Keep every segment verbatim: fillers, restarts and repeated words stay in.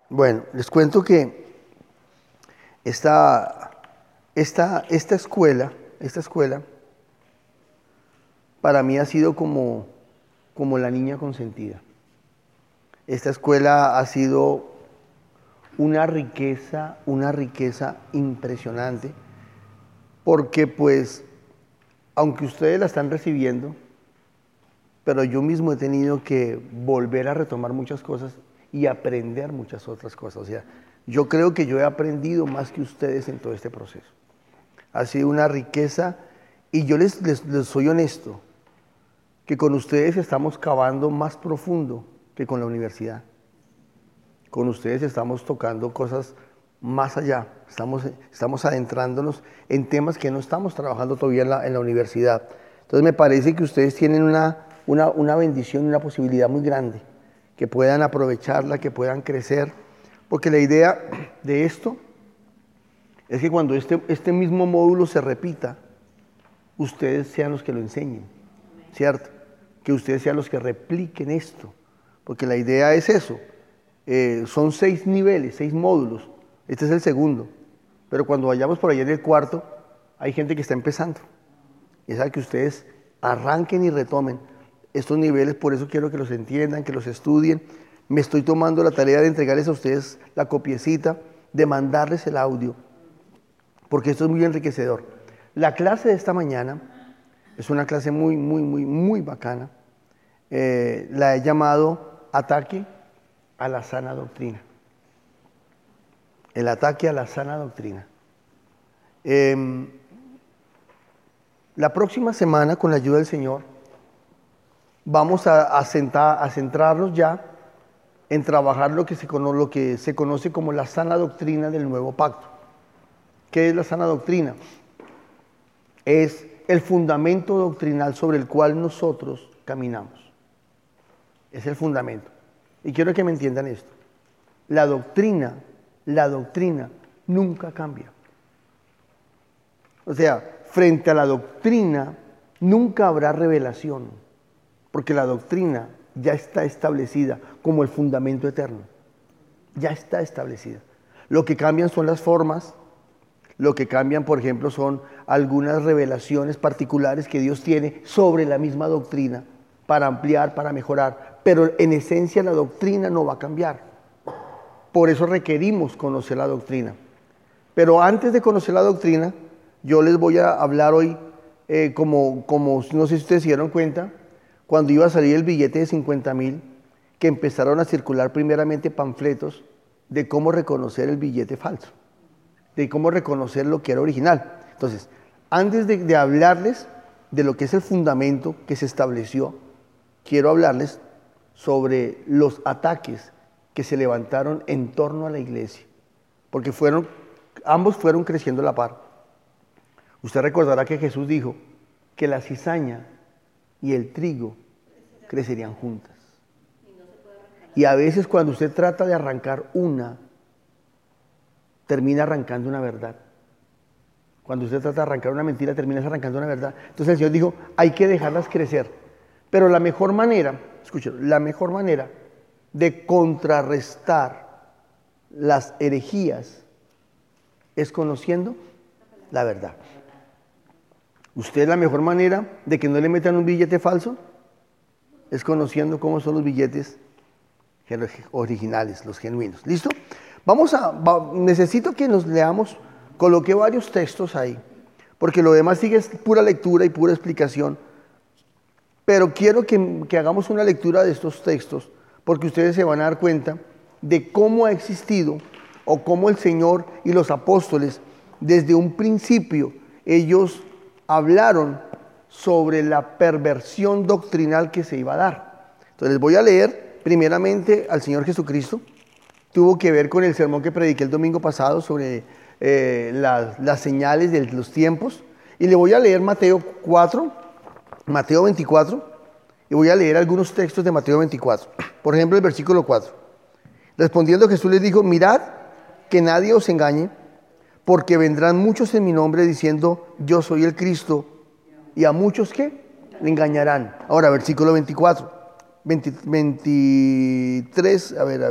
Bueno, les cuento que esta, esta, esta escuela, esta escuela, para mí ha sido como, como la niña consentida. Esta escuela ha sido una riqueza, una riqueza impresionante, porque pues, aunque ustedes la están recibiendo, pero yo mismo he tenido que volver a retomar muchas cosas y aprender muchas otras cosas. O sea, yo creo que yo he aprendido más que ustedes en todo este proceso. Ha sido una riqueza y yo les, les, les soy honesto, que con ustedes estamos cavando más profundo que con la universidad. Con ustedes estamos tocando cosas más allá, estamos, estamos adentrándonos en temas que no estamos trabajando todavía en la, en la universidad. Entonces me parece que ustedes tienen una, una, una bendición, una posibilidad muy grande, que puedan aprovecharla, que puedan crecer, porque la idea de esto es que cuando este, este mismo módulo se repita, ustedes sean los que lo enseñen, ¿cierto? Que ustedes sean los que repliquen esto, porque la idea es eso. Eh, son seis niveles, seis módulos, este es el segundo, pero cuando vayamos por allá en el cuarto, hay gente que está empezando, y es que ustedes arranquen y retomen estos niveles. Por eso quiero que los entiendan, que los estudien. Me estoy tomando la tarea de entregarles a ustedes la copiecita, de mandarles el audio, porque esto es muy enriquecedor. La clase de esta mañana es una clase muy, muy, muy, muy bacana. Eh, la he llamado Ataque a la Sana Doctrina. El ataque a la sana doctrina. Eh, la próxima semana, con la ayuda del Señor, vamos a, a, sentar, a centrarnos ya en trabajar lo que, se conoce, lo que se conoce como la sana doctrina del nuevo pacto. ¿Qué es la sana doctrina? Es el fundamento doctrinal sobre el cual nosotros caminamos. Es el fundamento. Y quiero que me entiendan esto. La doctrina, la doctrina nunca cambia. O sea, frente a la doctrina nunca habrá revelación, porque la doctrina ya está establecida como el fundamento eterno. Ya está establecida. Lo que cambian son las formas, lo que cambian, por ejemplo, son algunas revelaciones particulares que Dios tiene sobre la misma doctrina para ampliar, para mejorar, pero en esencia la doctrina no va a cambiar. Por eso requerimos conocer la doctrina. Pero antes de conocer la doctrina, yo les voy a hablar hoy, eh, como, como no sé si ustedes se dieron cuenta, cuando iba a salir el billete de cincuenta mil, que empezaron a circular primeramente panfletos de cómo reconocer el billete falso, de cómo reconocer lo que era original. Entonces, antes de, de hablarles de lo que es el fundamento que se estableció, quiero hablarles sobre los ataques que se levantaron en torno a la iglesia, porque fueron, ambos fueron creciendo a la par. Usted recordará que Jesús dijo que la cizaña y el trigo crecerían juntas. Y a veces cuando usted trata de arrancar una, termina arrancando una verdad. Cuando usted trata de arrancar una mentira, termina arrancando una verdad. Entonces el Señor dijo, hay que dejarlas crecer. Pero la mejor manera, escuchen, la mejor manera de contrarrestar las herejías es conociendo la verdad. Usted, la mejor manera de que no le metan un billete falso es conociendo cómo son los billetes originales, los genuinos. ¿Listo? Vamos a, va, necesito que nos leamos, coloqué varios textos ahí, porque lo demás sigue es pura lectura y pura explicación, pero quiero que, que hagamos una lectura de estos textos, porque ustedes se van a dar cuenta de cómo ha existido, o cómo el Señor y los apóstoles, desde un principio, ellos hablaron sobre la perversión doctrinal que se iba a dar. Entonces les voy a leer primeramente al Señor Jesucristo. Tuvo que ver con el sermón que prediqué el domingo pasado sobre eh, las, las señales de los tiempos. Y le voy a leer Mateo cuatro, Mateo veinticuatro, y voy a leer algunos textos de Mateo veinticuatro. Por ejemplo, el versículo cuatro. Respondiendo Jesús les dijo, mirad que nadie os engañe, porque vendrán muchos en mi nombre diciendo, yo soy el Cristo, y a muchos, ¿qué? Le engañarán. Ahora, versículo veinticuatro, veinte, veintitrés, a ver, a ver,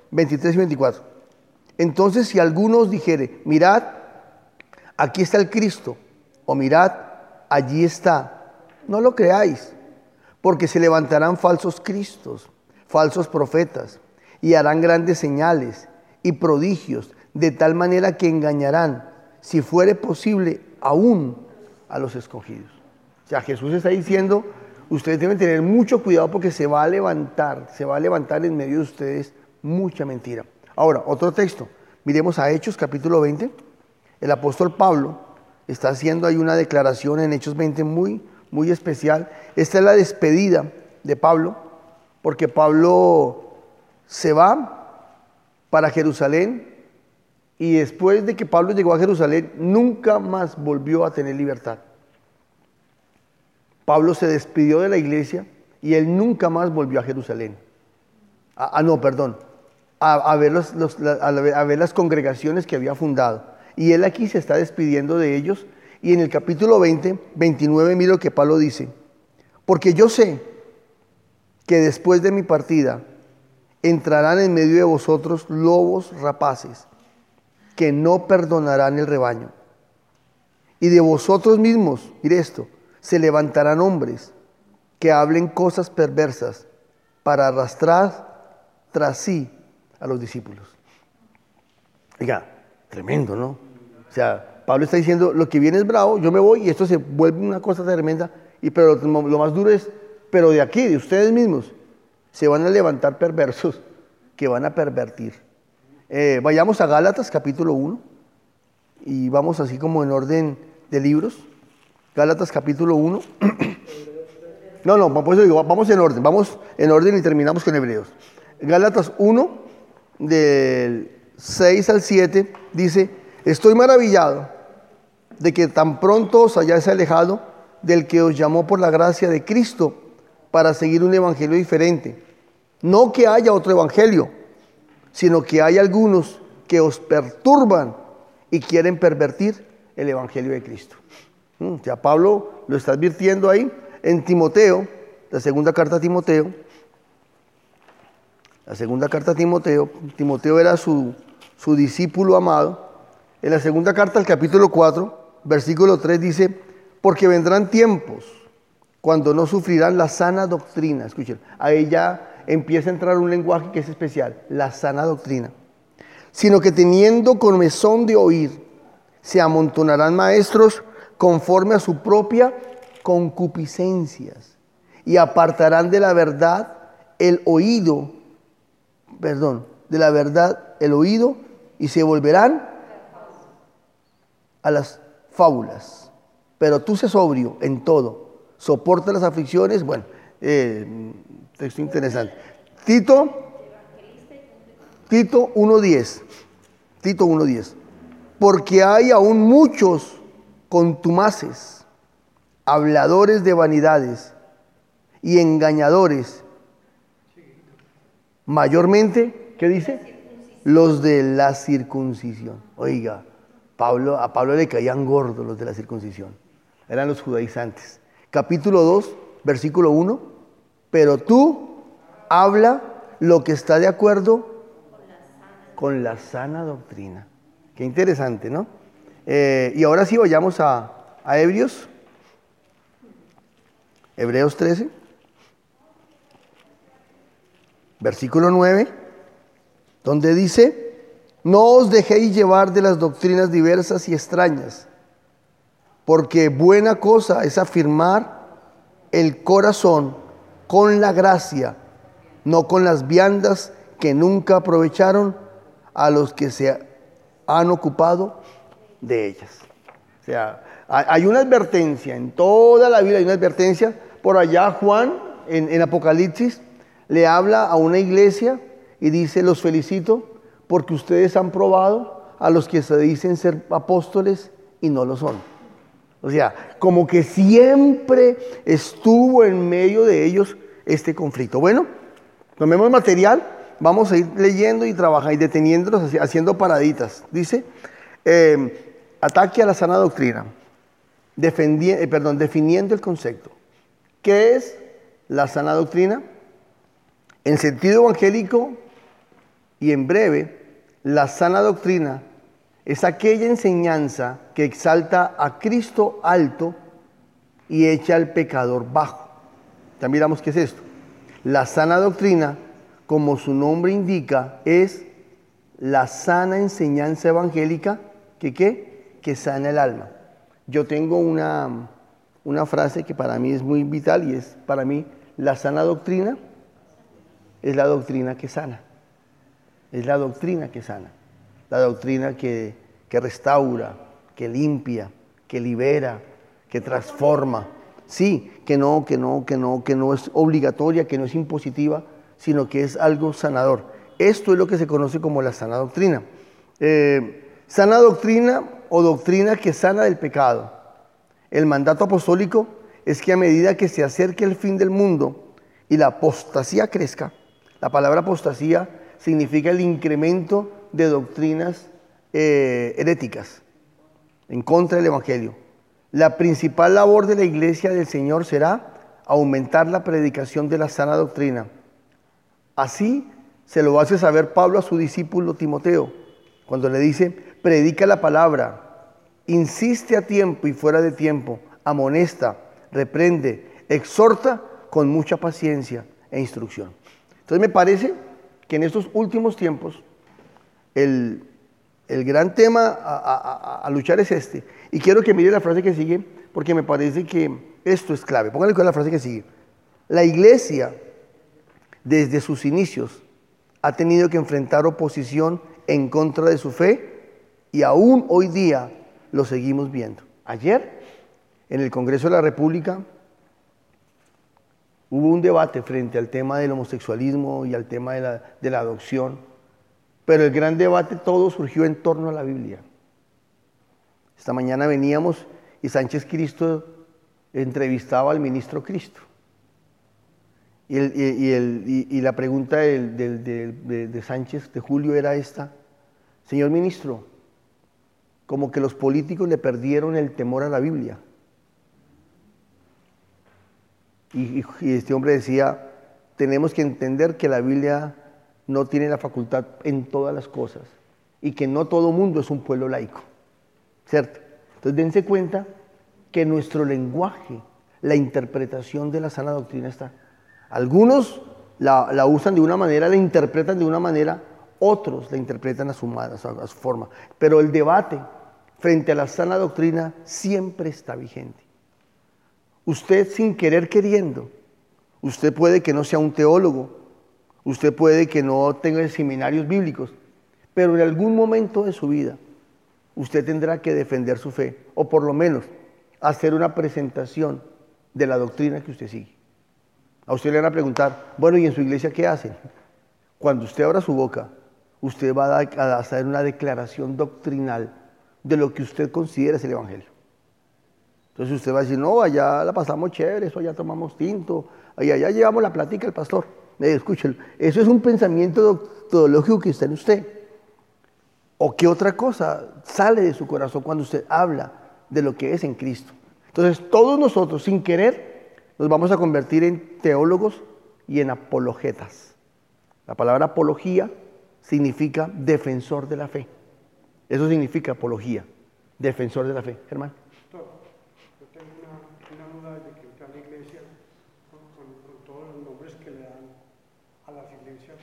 veintitrés y veinticuatro. Entonces, si alguno os dijere, mirad, aquí está el Cristo, o mirad, allí está, no lo creáis, porque se levantarán falsos cristos, falsos profetas, y harán grandes señales y prodigios, de tal manera que engañarán, si fuere posible, aún a los escogidos. O sea, Jesús está diciendo, ustedes deben tener mucho cuidado porque se va a levantar, se va a levantar en medio de ustedes mucha mentira. Ahora, otro texto. Miremos a Hechos, capítulo veinte. El apóstol Pablo está haciendo ahí una declaración en Hechos veinte muy, muy especial. Esta es la despedida de Pablo, porque Pablo se va para Jerusalén y después de que Pablo llegó a Jerusalén, nunca más volvió a tener libertad. Pablo se despidió de la iglesia y él nunca más volvió a Jerusalén. Ah, ah no, perdón. A, a, ver los, los, la, a, a ver las congregaciones que había fundado. Y él aquí se está despidiendo de ellos. Y en el capítulo veinte, veintinueve, mira lo que Pablo dice. Porque yo sé que después de mi partida entrarán en medio de vosotros lobos rapaces que no perdonarán el rebaño. Y de vosotros mismos, mire esto, se levantarán hombres que hablen cosas perversas para arrastrar tras sí a los discípulos. Oiga, tremendo, ¿no? O sea, Pablo está diciendo, lo que viene es bravo, yo me voy y esto se vuelve una cosa tremenda, y pero lo, lo más duro es, pero de aquí, de ustedes mismos, se van a levantar perversos que van a pervertir. Eh, vayamos a Gálatas capítulo uno y vamos así como en orden de libros. Gálatas capítulo uno. No, no, pues digo, vamos en orden, vamos en orden y terminamos con Hebreos. Gálatas uno, del seis al siete, dice, estoy maravillado de que tan pronto os hayáis alejado del que os llamó por la gracia de Cristo para seguir un evangelio diferente. No que haya otro evangelio, sino que hay algunos que os perturban y quieren pervertir el evangelio de Cristo. O sea, Pablo lo está advirtiendo ahí en Timoteo, la segunda carta a Timoteo. La segunda carta a Timoteo, Timoteo era su, su discípulo amado. En la segunda carta, el capítulo cuatro, versículo tres dice, porque vendrán tiempos cuando no sufrirán la sana doctrina. Escuchen, ahí ya empieza a entrar un lenguaje que es especial, la sana doctrina. Sino que teniendo comezón de oír, se amontonarán maestros conforme a su propia concupiscencias y apartarán de la verdad el oído, perdón, de la verdad el oído y se volverán a las fábulas. Pero tú sé sobrio en todo, soporta las aflicciones. Bueno, eh, texto interesante. Tito, Tito uno diez, Tito uno diez, porque hay aún muchos contumaces, habladores de vanidades y engañadores, mayormente, ¿qué dice? Los de la circuncisión. Oiga, Pablo, a Pablo le caían gordos los de la circuncisión, eran los judaizantes. Capítulo dos, versículo uno, pero tú habla lo que está de acuerdo con la sana doctrina. Qué interesante, ¿no? Eh, y ahora sí vayamos a, a Hebreos, Hebreos trece, versículo nueve, donde dice, no os dejéis llevar de las doctrinas diversas y extrañas, porque buena cosa es afirmar el corazón con la gracia, no con las viandas que nunca aprovecharon a los que se han ocupado de ellas. O sea, hay una advertencia, en toda la Biblia hay una advertencia. Por allá Juan, en, en Apocalipsis, le habla a una iglesia y dice, los felicito porque ustedes han probado a los que se dicen ser apóstoles y no lo son. O sea, como que siempre estuvo en medio de ellos este conflicto. Bueno, tomemos material, vamos a ir leyendo y trabajando y deteniéndonos, haciendo paraditas. Dice, eh, ataque a la sana doctrina, defendi- eh, perdón, definiendo el concepto. ¿Qué es la sana doctrina? En sentido evangélico, Y en breve, la sana doctrina es aquella enseñanza que exalta a Cristo alto y echa al pecador bajo. Ya miramos qué es esto. La sana doctrina, como su nombre indica, es la sana enseñanza evangélica que, ¿qué? Que sana el alma. Yo tengo una, una frase que para mí es muy vital y es para mí la sana doctrina es la doctrina que sana. Es la doctrina que sana. La doctrina que, que restaura, que limpia, que libera, que transforma. Sí, que no, que no, que no, que no es obligatoria, que no es impositiva, sino que es algo sanador. Esto es lo que se conoce como la sana doctrina. Eh, sana doctrina o doctrina que sana del pecado. El mandato apostólico es que a medida que se acerque el fin del mundo y la apostasía crezca, la palabra apostasía significa el incremento de doctrinas eh, heréticas en contra del Evangelio. La principal labor de la iglesia del Señor será aumentar la predicación de la sana doctrina. Así se lo hace saber Pablo a su discípulo Timoteo, cuando le dice, predica la palabra, insiste a tiempo y fuera de tiempo, amonesta, reprende, exhorta con mucha paciencia e instrucción. Entonces me parece que en estos últimos tiempos el, el gran tema a, a, a luchar es este. Y quiero que mire la frase que sigue, porque me parece que esto es clave. Pónganle con la frase que sigue. La iglesia, desde sus inicios, ha tenido que enfrentar oposición en contra de su fe y aún hoy día lo seguimos viendo. Ayer, en el Congreso de la República, hubo un debate frente al tema del homosexualismo y al tema de la, de la adopción, pero el gran debate todo surgió en torno a la Biblia. Esta mañana veníamos y Sánchez Cristo entrevistaba al ministro Cristo. Y, el, y, y, el, y, y la pregunta del, del, del, de, de Sánchez, de Julio, era esta: señor ministro, como que los políticos le perdieron el temor a la Biblia. Y, y este hombre decía, tenemos que entender que la Biblia no tiene la facultad en todas las cosas y que no todo mundo es un pueblo laico, ¿cierto? Entonces dense cuenta que nuestro lenguaje, la interpretación de la sana doctrina está. Algunos la, la usan de una manera, la interpretan de una manera, otros la interpretan a su, a su, a su forma. Pero el debate frente a la sana doctrina siempre está vigente. Usted sin querer queriendo, usted puede que no sea un teólogo, usted puede que no tenga seminarios bíblicos, pero en algún momento de su vida usted tendrá que defender su fe, o por lo menos hacer una presentación de la doctrina que usted sigue. A usted le van a preguntar, bueno, ¿y en su iglesia qué hacen? Cuando usted abra su boca, usted va a hacer una declaración doctrinal de lo que usted considera es el Evangelio. Entonces usted va a decir, no, allá la pasamos chévere, eso allá tomamos tinto, allá, allá llevamos la plática del pastor. Eh, escúchelo, eso es un pensamiento teológico que está en usted. ¿O qué otra cosa sale de su corazón cuando usted habla de lo que es en Cristo? Entonces todos nosotros, sin querer, nos vamos a convertir en teólogos y en apologetas. La palabra apología significa defensor de la fe. Eso significa apología, defensor de la fe. Germán. Yo tengo una, una duda desde que entré a la iglesia con, con, con todos los nombres que le dan a las iglesias.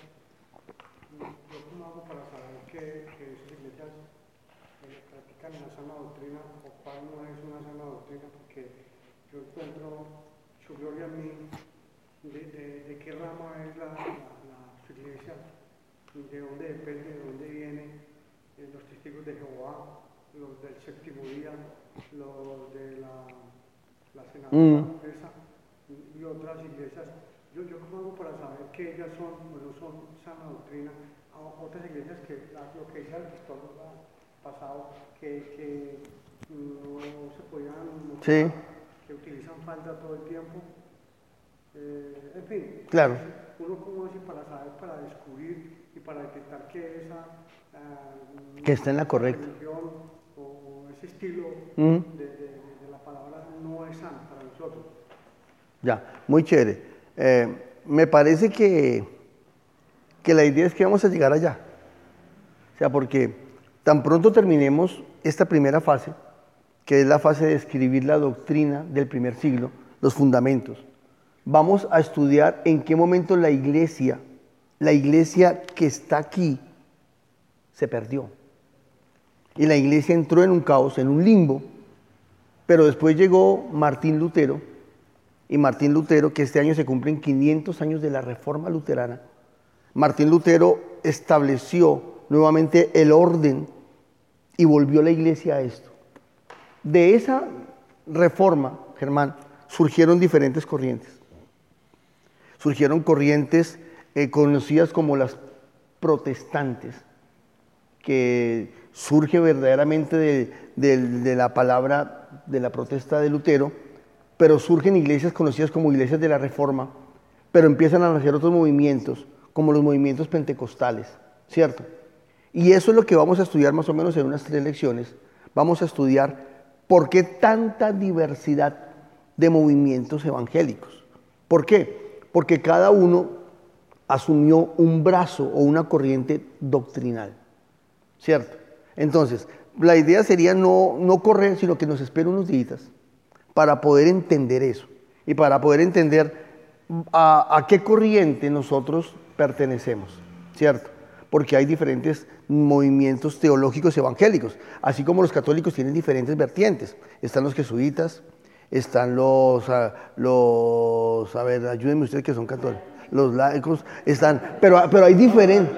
¿Yo cómo hago para saber que, que esas iglesias eh, practican una sana doctrina o cuál no es una sana doctrina? Porque yo encuentro su gloria en mí de, de, de qué rama es la, la, la su iglesia, de dónde depende, de dónde viene, eh, los testigos de Jehová, los del séptimo día, los de la, la senadora mm. esa, y otras iglesias. Yo, yo cómo hago para saber que ellas son o no son sana doctrina. A otras iglesias que la, lo que dice el pastor pasado, que, que no se podían mostrar, sí. que utilizan falda todo el tiempo. Eh, en fin, claro. Uno cómo hace para saber, para descubrir y para detectar que esa uh, que está en la correcta religión o ese estilo mm. de, de, de la palabra no es sano para nosotros. Ya, muy chévere. Eh, me parece que que la idea es que vamos a llegar allá. O sea, porque tan pronto terminemos esta primera fase, que es la fase de escribir la doctrina del primer siglo, los fundamentos, vamos a estudiar en qué momento la iglesia, la iglesia que está aquí, se perdió. Y la iglesia entró en un caos, en un limbo, pero después llegó Martín Lutero, y Martín Lutero, que este año se cumplen quinientos años de la Reforma Luterana, Martín Lutero estableció nuevamente el orden y volvió la iglesia a esto. De esa reforma, Germán, surgieron diferentes corrientes. Surgieron corrientes eh, conocidas como las protestantes, que surge verdaderamente de, de, de la palabra, de la protesta de Lutero, pero surgen iglesias conocidas como iglesias de la Reforma, pero empiezan a nacer otros movimientos, como los movimientos pentecostales, ¿cierto? Y eso es lo que vamos a estudiar más o menos en unas tres lecciones. Vamos a estudiar por qué tanta diversidad de movimientos evangélicos. ¿Por qué? Porque cada uno asumió un brazo o una corriente doctrinal, ¿cierto? Entonces, la idea sería no, no correr, sino que nos espere unos días para poder entender eso y para poder entender a, a qué corriente nosotros pertenecemos, ¿cierto? Porque hay diferentes movimientos teológicos evangélicos, así como los católicos tienen diferentes vertientes. Están los jesuitas, están los, uh, los, a ver, ayúdenme ustedes que son católicos, los laicos, están, pero, pero hay diferentes.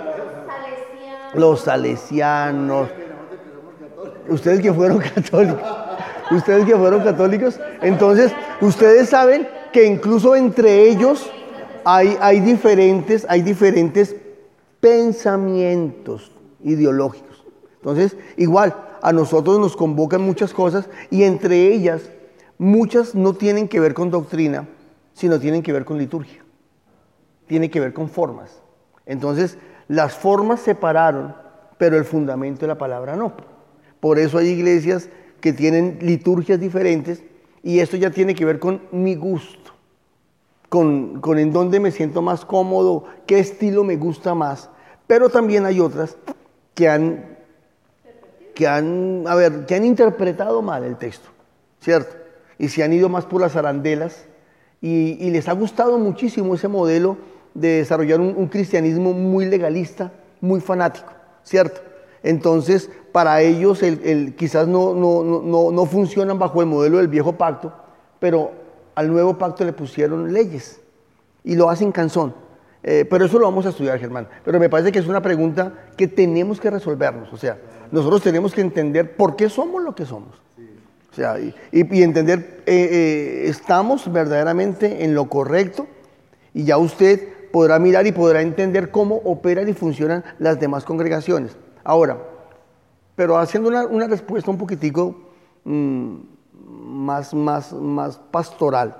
Los salesianos. Ustedes que fueron católicos, ustedes que fueron católicos, entonces ustedes saben que incluso entre ellos hay, hay diferentes, hay diferentes pensamientos ideológicos. Entonces, igual, a nosotros nos convocan muchas cosas y entre ellas, muchas no tienen que ver con doctrina, sino tienen que ver con liturgia. Tienen que ver con formas. Entonces, las formas se separaron, pero el fundamento de la palabra no. Por eso hay iglesias que tienen liturgias diferentes y esto ya tiene que ver con mi gusto, con, con en dónde me siento más cómodo, qué estilo me gusta más. Pero también hay otras que han, que han, a ver, que han interpretado mal el texto, ¿cierto? Y se han ido más por las arandelas y, y les ha gustado muchísimo ese modelo de desarrollar un, un cristianismo muy legalista, muy fanático, ¿cierto? Entonces, para ellos el, el, quizás no, no, no, no funcionan bajo el modelo del viejo pacto, pero al nuevo pacto le pusieron leyes y lo hacen canzón. Eh, pero eso lo vamos a estudiar, Germán. Pero me parece que es una pregunta que tenemos que resolvernos. O sea, nosotros tenemos que entender por qué somos lo que somos. O sea, y, y, y entender, eh, eh, estamos verdaderamente en lo correcto y ya usted podrá mirar y podrá entender cómo operan y funcionan las demás congregaciones. Ahora, pero haciendo una, una respuesta un poquitico mmm, más, más, más pastoral.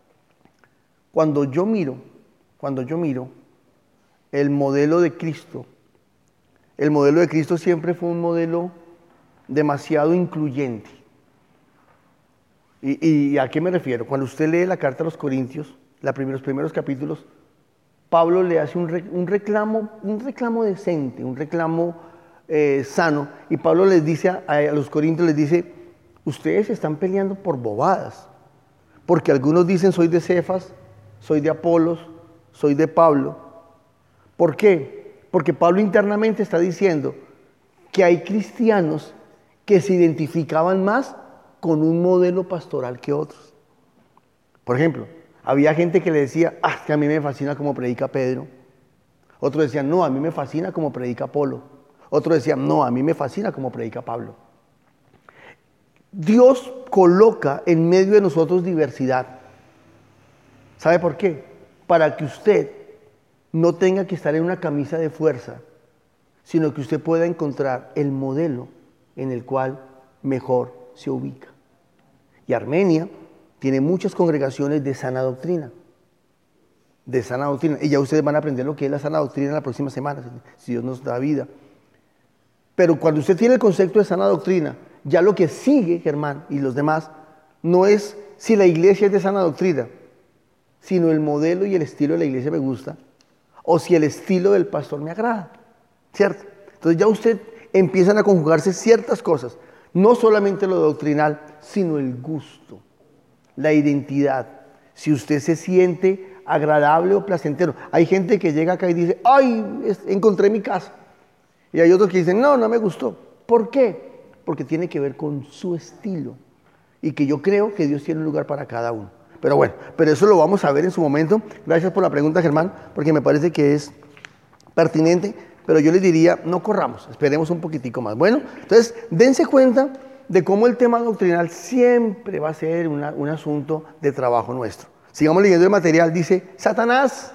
Cuando yo miro, cuando yo miro el modelo de Cristo, el modelo de Cristo siempre fue un modelo demasiado incluyente. ¿Y, y a qué me refiero? Cuando usted lee la carta a los Corintios, la primer, los primeros capítulos, Pablo le hace un, re, un, reclamo, un reclamo decente, un reclamo eh, sano, y Pablo les dice a, a los Corintios, les dice, ustedes están peleando por bobadas, porque algunos dicen soy de Cefas, soy de Apolos, soy de Pablo. ¿Por qué? Porque Pablo internamente está diciendo que hay cristianos que se identificaban más con un modelo pastoral que otros. Por ejemplo, había gente que le decía, ah, que a mí me fascina como predica Pedro. Otros decían, no, a mí me fascina como predica Apolo. Otros decían, no, a mí me fascina como predica Pablo. Dios coloca en medio de nosotros diversidad. ¿Sabe por qué? Para que usted no tenga que estar en una camisa de fuerza, sino que usted pueda encontrar el modelo en el cual mejor se ubica. Y Armenia tiene muchas congregaciones de sana doctrina, de sana doctrina, y ya ustedes van a aprender lo que es la sana doctrina la próxima semana, si Dios nos da vida. Pero cuando usted tiene el concepto de sana doctrina, ya lo que sigue, Germán, y los demás, no es si la iglesia es de sana doctrina, sino el modelo y el estilo de la iglesia me gusta, o si el estilo del pastor me agrada, ¿cierto? Entonces ya usted empiezan a conjugarse ciertas cosas, no solamente lo doctrinal, sino el gusto, la identidad, si usted se siente agradable o placentero. Hay gente que llega acá y dice, ay, encontré mi casa, y hay otros que dicen, no, no me gustó. ¿Por qué? Porque tiene que ver con su estilo, y que yo creo que Dios tiene un lugar para cada uno. Pero bueno, pero eso lo vamos a ver en su momento. Gracias por la pregunta, Germán, porque me parece que es pertinente, pero yo les diría, no corramos, esperemos un poquitico más. Bueno, entonces, dense cuenta de cómo el tema doctrinal siempre va a ser una, un asunto de trabajo nuestro. Sigamos leyendo el material. Dice, Satanás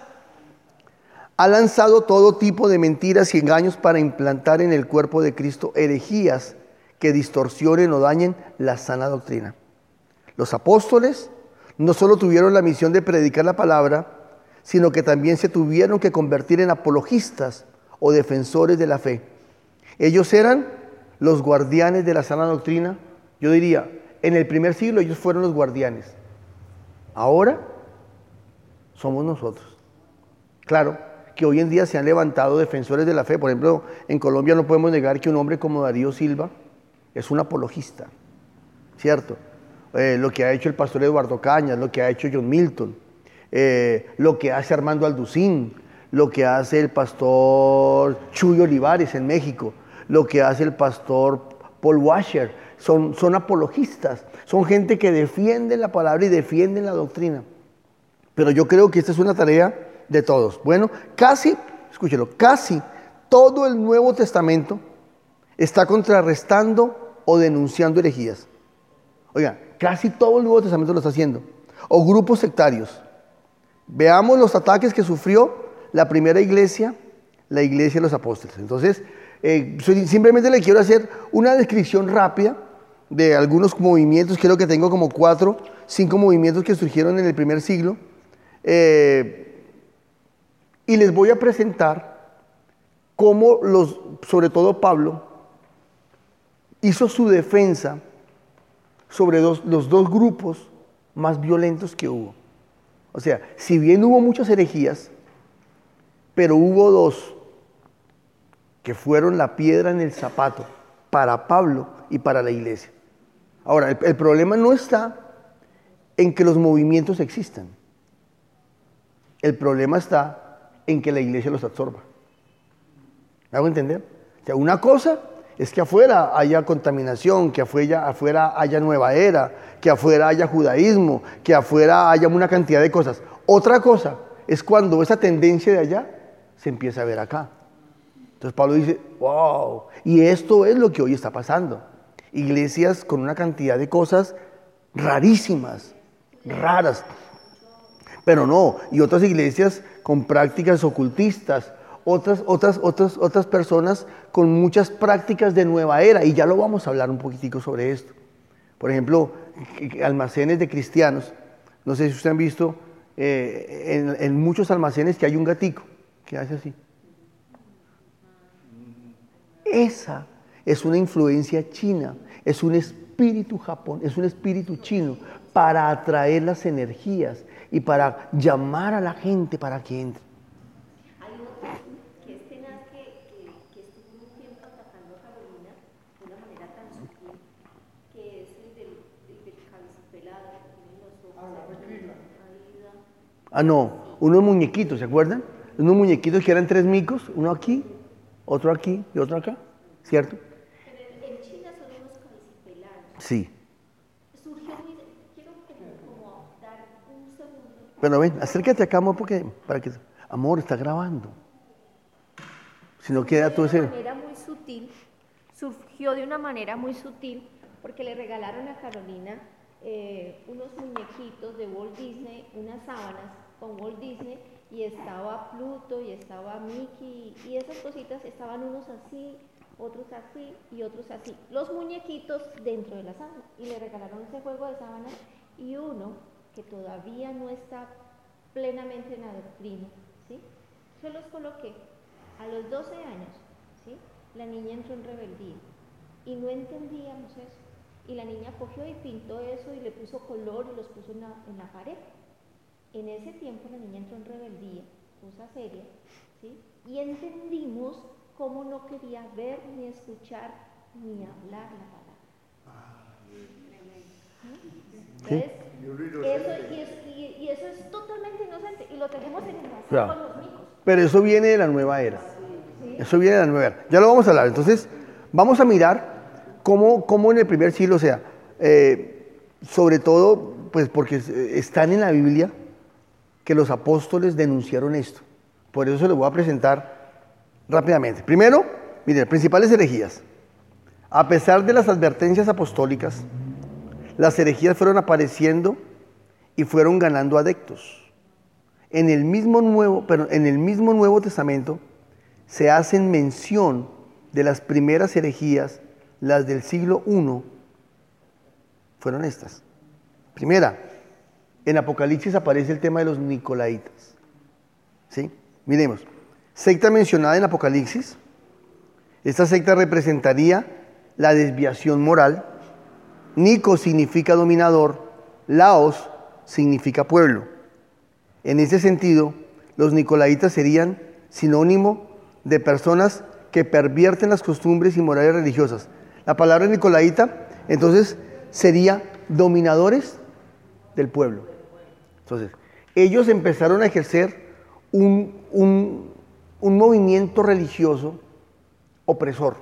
ha lanzado todo tipo de mentiras y engaños para implantar en el cuerpo de Cristo herejías que distorsionen o dañen la sana doctrina. Los apóstoles no solo tuvieron la misión de predicar la palabra, sino que también se tuvieron que convertir en apologistas o defensores de la fe. Ellos eran los guardianes de la sana doctrina. Yo diría, en el primer siglo ellos fueron los guardianes. Ahora somos nosotros. Claro que hoy en día se han levantado defensores de la fe. Por ejemplo, en Colombia no podemos negar que un hombre como Darío Silva es un apologista, ¿cierto? Eh, lo que ha hecho el pastor Eduardo Cañas, lo que ha hecho John Milton, eh, lo que hace Armando Alducín, lo que hace el pastor Chuy Olivares en México, lo que hace el pastor Paul Washer, son, son apologistas, son gente que defiende la palabra y defiende la doctrina. Pero yo creo que esta es una tarea de todos. Bueno, casi, escúchelo, casi todo el Nuevo Testamento está contrarrestando o denunciando herejías. Oigan, casi todo el Nuevo Testamento lo está haciendo. O grupos sectarios. Veamos los ataques que sufrió la primera iglesia, la iglesia de los apóstoles. Entonces, eh, simplemente le quiero hacer una descripción rápida de algunos movimientos. Creo que tengo como cuatro, cinco movimientos que surgieron en el primer siglo. Eh, y les voy a presentar cómo los, sobre todo Pablo, hizo su defensa sobre dos, los dos grupos más violentos que hubo. O sea, si bien hubo muchas herejías, pero hubo dos que fueron la piedra en el zapato para Pablo y para la iglesia. Ahora, el, el problema no está en que los movimientos existan. El problema está en que la iglesia los absorba. ¿Me hago entender? O sea, una cosa es que afuera haya contaminación, que afuera, afuera haya nueva era, que afuera haya judaísmo, que afuera haya una cantidad de cosas. Otra cosa es cuando esa tendencia de allá se empieza a ver acá. Entonces Pablo dice, wow, y esto es lo que hoy está pasando. Iglesias con una cantidad de cosas rarísimas, raras. Pero no, y otras iglesias con prácticas ocultistas, otras, otras, otras, otras personas con muchas prácticas de nueva era, y ya lo vamos a hablar un poquitico sobre esto. Por ejemplo, almacenes de cristianos. No sé si ustedes han visto eh, en, en muchos almacenes que hay un gatico que hace así. Esa es una influencia china, es un espíritu japón, es un espíritu chino para atraer las energías y para llamar a la gente para que entre. Hay otro que es tenaz que, que, que estuvo un tiempo atacando a Carolina de una manera tan sutil, que es el del, el del cabecipelado, que tiene los ojos. Ah, la retrila. Ah, no, unos muñequitos, ¿se acuerdan? Unos muñequitos que eran tres micos, uno aquí, otro aquí y otro acá, ¿cierto? Pero en, en China son unos cabecipelados. Sí. Surgió muy... Quiero como, como dar un segundo. Pero ven, acércate acá, amor, porque, para que... Amor, está grabando. Si no queda todo ese... De una manera muy sutil, surgió de una manera muy sutil, porque le regalaron a Carolina eh, unos muñequitos de Walt Disney, unas sábanas con Walt Disney, y estaba Pluto y estaba Mickey, y esas cositas estaban unos así, otros así y otros así. Los muñequitos dentro de la sábana, y le regalaron ese juego de sábanas, y uno que todavía no está plenamente en la doctrina, ¿sí? Yo los coloqué. A los doce años, ¿sí? La niña entró en rebeldía y no entendíamos eso. Y la niña cogió y pintó eso y le puso color y los puso en la, en la pared. En ese tiempo la niña entró en rebeldía cosa seria, ¿sí? Y entendimos cómo no quería ver, ni escuchar, ni hablar la palabra. Entonces, eso, y, eso, y, y eso es totalmente inocente, y lo tenemos en el pasado Claro. con los hijos. Pero eso viene de la nueva era. ¿Sí? Eso viene de la nueva era. Ya lo vamos a hablar. Entonces, vamos a mirar cómo, cómo en el primer siglo, o sea, eh, sobre todo, pues porque están en la Biblia que los apóstoles denunciaron esto. Por eso se los voy a presentar rápidamente. Primero, miren, principales herejías. A pesar de las advertencias apostólicas, las herejías fueron apareciendo y fueron ganando adeptos. En el mismo Nuevo, pero en el mismo Nuevo Testamento se hacen mención de las primeras herejías, las del siglo primero, fueron estas. Primera, en Apocalipsis aparece el tema de los nicolaitas. ¿Sí? Miremos, secta mencionada en Apocalipsis. Esta secta representaría la desviación moral. Nico significa dominador, Laos significa pueblo. En ese sentido, los nicolaitas serían sinónimo de personas que pervierten las costumbres y morales religiosas. La palabra nicolaita, entonces, sería dominadores del pueblo. Entonces, ellos empezaron a ejercer un, un, un movimiento religioso opresor,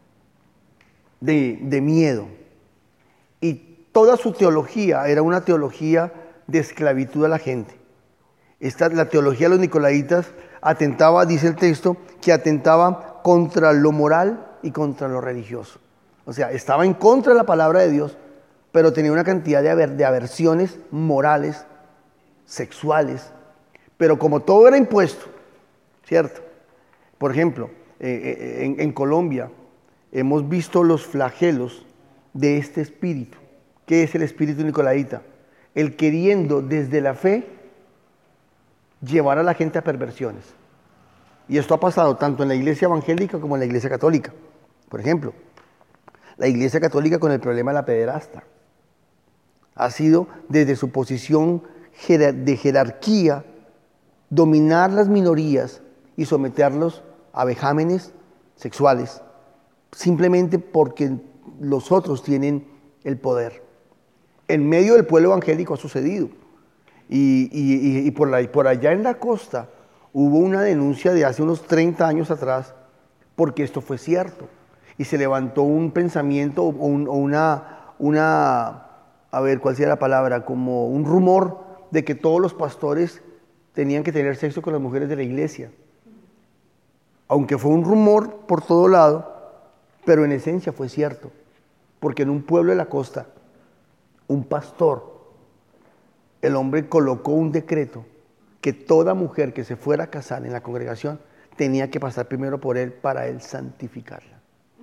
de, de miedo. Y toda su teología era una teología de esclavitud a la gente. Esta, la teología de los nicolaitas atentaba, dice el texto, que atentaba contra lo moral y contra lo religioso. O sea, estaba en contra de la palabra de Dios, pero tenía una cantidad de, aver, de aversiones morales, sexuales, pero como todo era impuesto, ¿cierto? Por ejemplo, eh, en, en Colombia hemos visto los flagelos de este espíritu. ¿Qué es el espíritu nicolaita? El queriendo desde la fe llevar a la gente a perversiones. Y esto ha pasado tanto en la iglesia evangélica como en la iglesia católica. Por ejemplo, la iglesia católica con el problema de la pederasta ha sido desde su posición de jerarquía dominar las minorías y someterlos a vejámenes sexuales simplemente porque los otros tienen el poder. En medio del pueblo evangélico ha sucedido. Y, y, y por, la, por allá en la costa hubo una denuncia de hace unos treinta años atrás porque esto fue cierto. Y se levantó un pensamiento o, un, o una, una, a ver, ¿cuál sería la palabra? Como un rumor de que todos los pastores tenían que tener sexo con las mujeres de la iglesia. Aunque fue un rumor por todo lado, pero en esencia fue cierto. Porque en un pueblo de la costa, un pastor, el hombre colocó un decreto que toda mujer que se fuera a casar en la congregación tenía que pasar primero por él para él santificarla.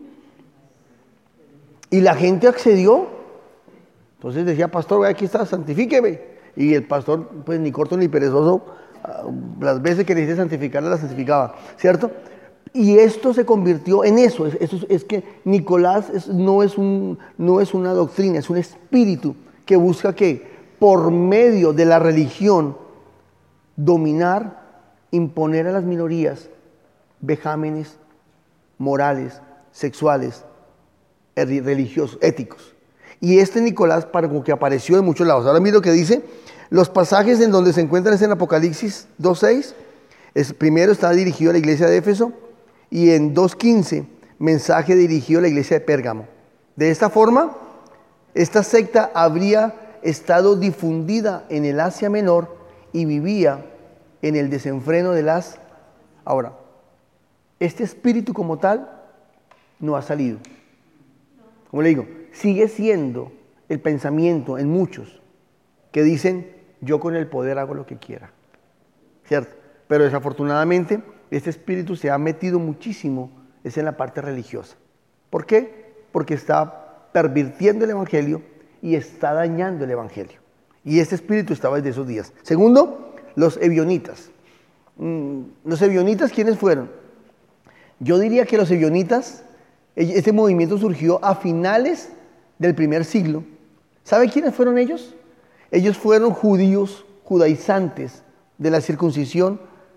Y la gente accedió. Entonces decía, pastor, aquí está, santifíqueme. Y el pastor, pues ni corto ni perezoso, las veces que necesite santificarla, la santificaba, ¿cierto? Y esto se convirtió en eso. Es, es, es que Nicolás es, no, es un, no es una doctrina, es un espíritu que busca que por medio de la religión dominar, imponer a las minorías vejámenes morales, sexuales, religiosos, éticos. Y este Nicolás, para que apareció de muchos lados. Ahora mira lo que dice, los pasajes en donde se encuentran es en Apocalipsis dos seis, es, primero está dirigido a la iglesia de Éfeso, y en dos quince, mensaje dirigido a la iglesia de Pérgamo. De esta forma, esta secta habría estado difundida en el Asia Menor y vivía en el desenfreno de las... Ahora, este espíritu como tal no ha salido. Como le digo, sigue siendo el pensamiento en muchos que dicen, yo con el poder hago lo que quiera, ¿cierto? Pero desafortunadamente este espíritu se ha metido muchísimo, es en la parte religiosa. ¿Por qué? Porque está pervirtiendo el evangelio y está dañando el evangelio. Y este espíritu estaba desde esos días. Segundo, los ebionitas. Los ebionitas, ¿quiénes fueron? Yo diría que los ebionitas, este movimiento surgió a finales del primer siglo. ¿Sabe quiénes fueron ellos? Ellos fueron judíos, judaizantes de la circuncisión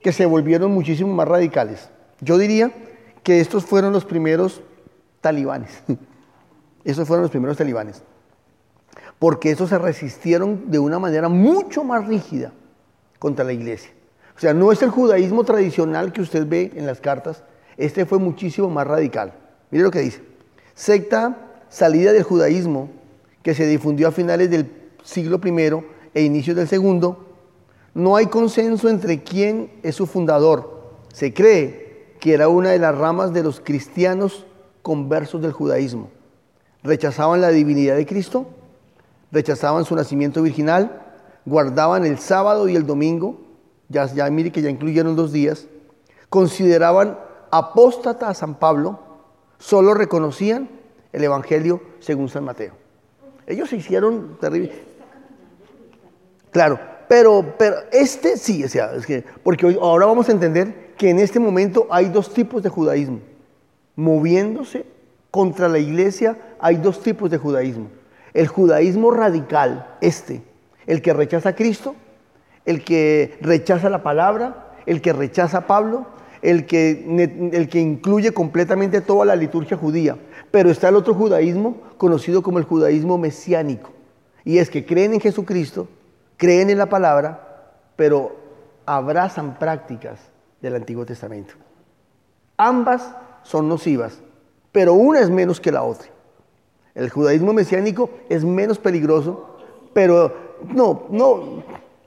que se volvieron muchísimo más radicales. Yo diría que estos fueron los primeros talibanes. Estos fueron los primeros talibanes. Porque estos se resistieron de una manera mucho más rígida contra la iglesia. O sea, no es el judaísmo tradicional que usted ve en las cartas, este fue muchísimo más radical. Mire lo que dice. Secta salida del judaísmo que se difundió a finales del siglo primero e inicios del segundo. No hay consenso entre quién es su fundador. Se cree que era una de las ramas de los cristianos conversos del judaísmo. Rechazaban la divinidad de Cristo, rechazaban su nacimiento virginal, guardaban el sábado y el domingo, ya, ya mire que ya incluyeron dos días, consideraban apóstata a San Pablo, solo reconocían el Evangelio según San Mateo. Ellos se hicieron terribles. Claro, pero, pero este sí, o sea, es que, porque hoy, ahora vamos a entender que en este momento hay dos tipos de judaísmo. Moviéndose contra la iglesia, hay dos tipos de judaísmo. El judaísmo radical, este, el que rechaza a Cristo, el que rechaza la palabra, el que rechaza a Pablo, el que, el que incluye completamente toda la liturgia judía. Pero está el otro judaísmo, conocido como el judaísmo mesiánico. Y es que creen en Jesucristo, creen en la palabra, pero abrazan prácticas del Antiguo Testamento. Ambas son nocivas, pero una es menos que la otra. El judaísmo mesiánico es menos peligroso, pero no, no.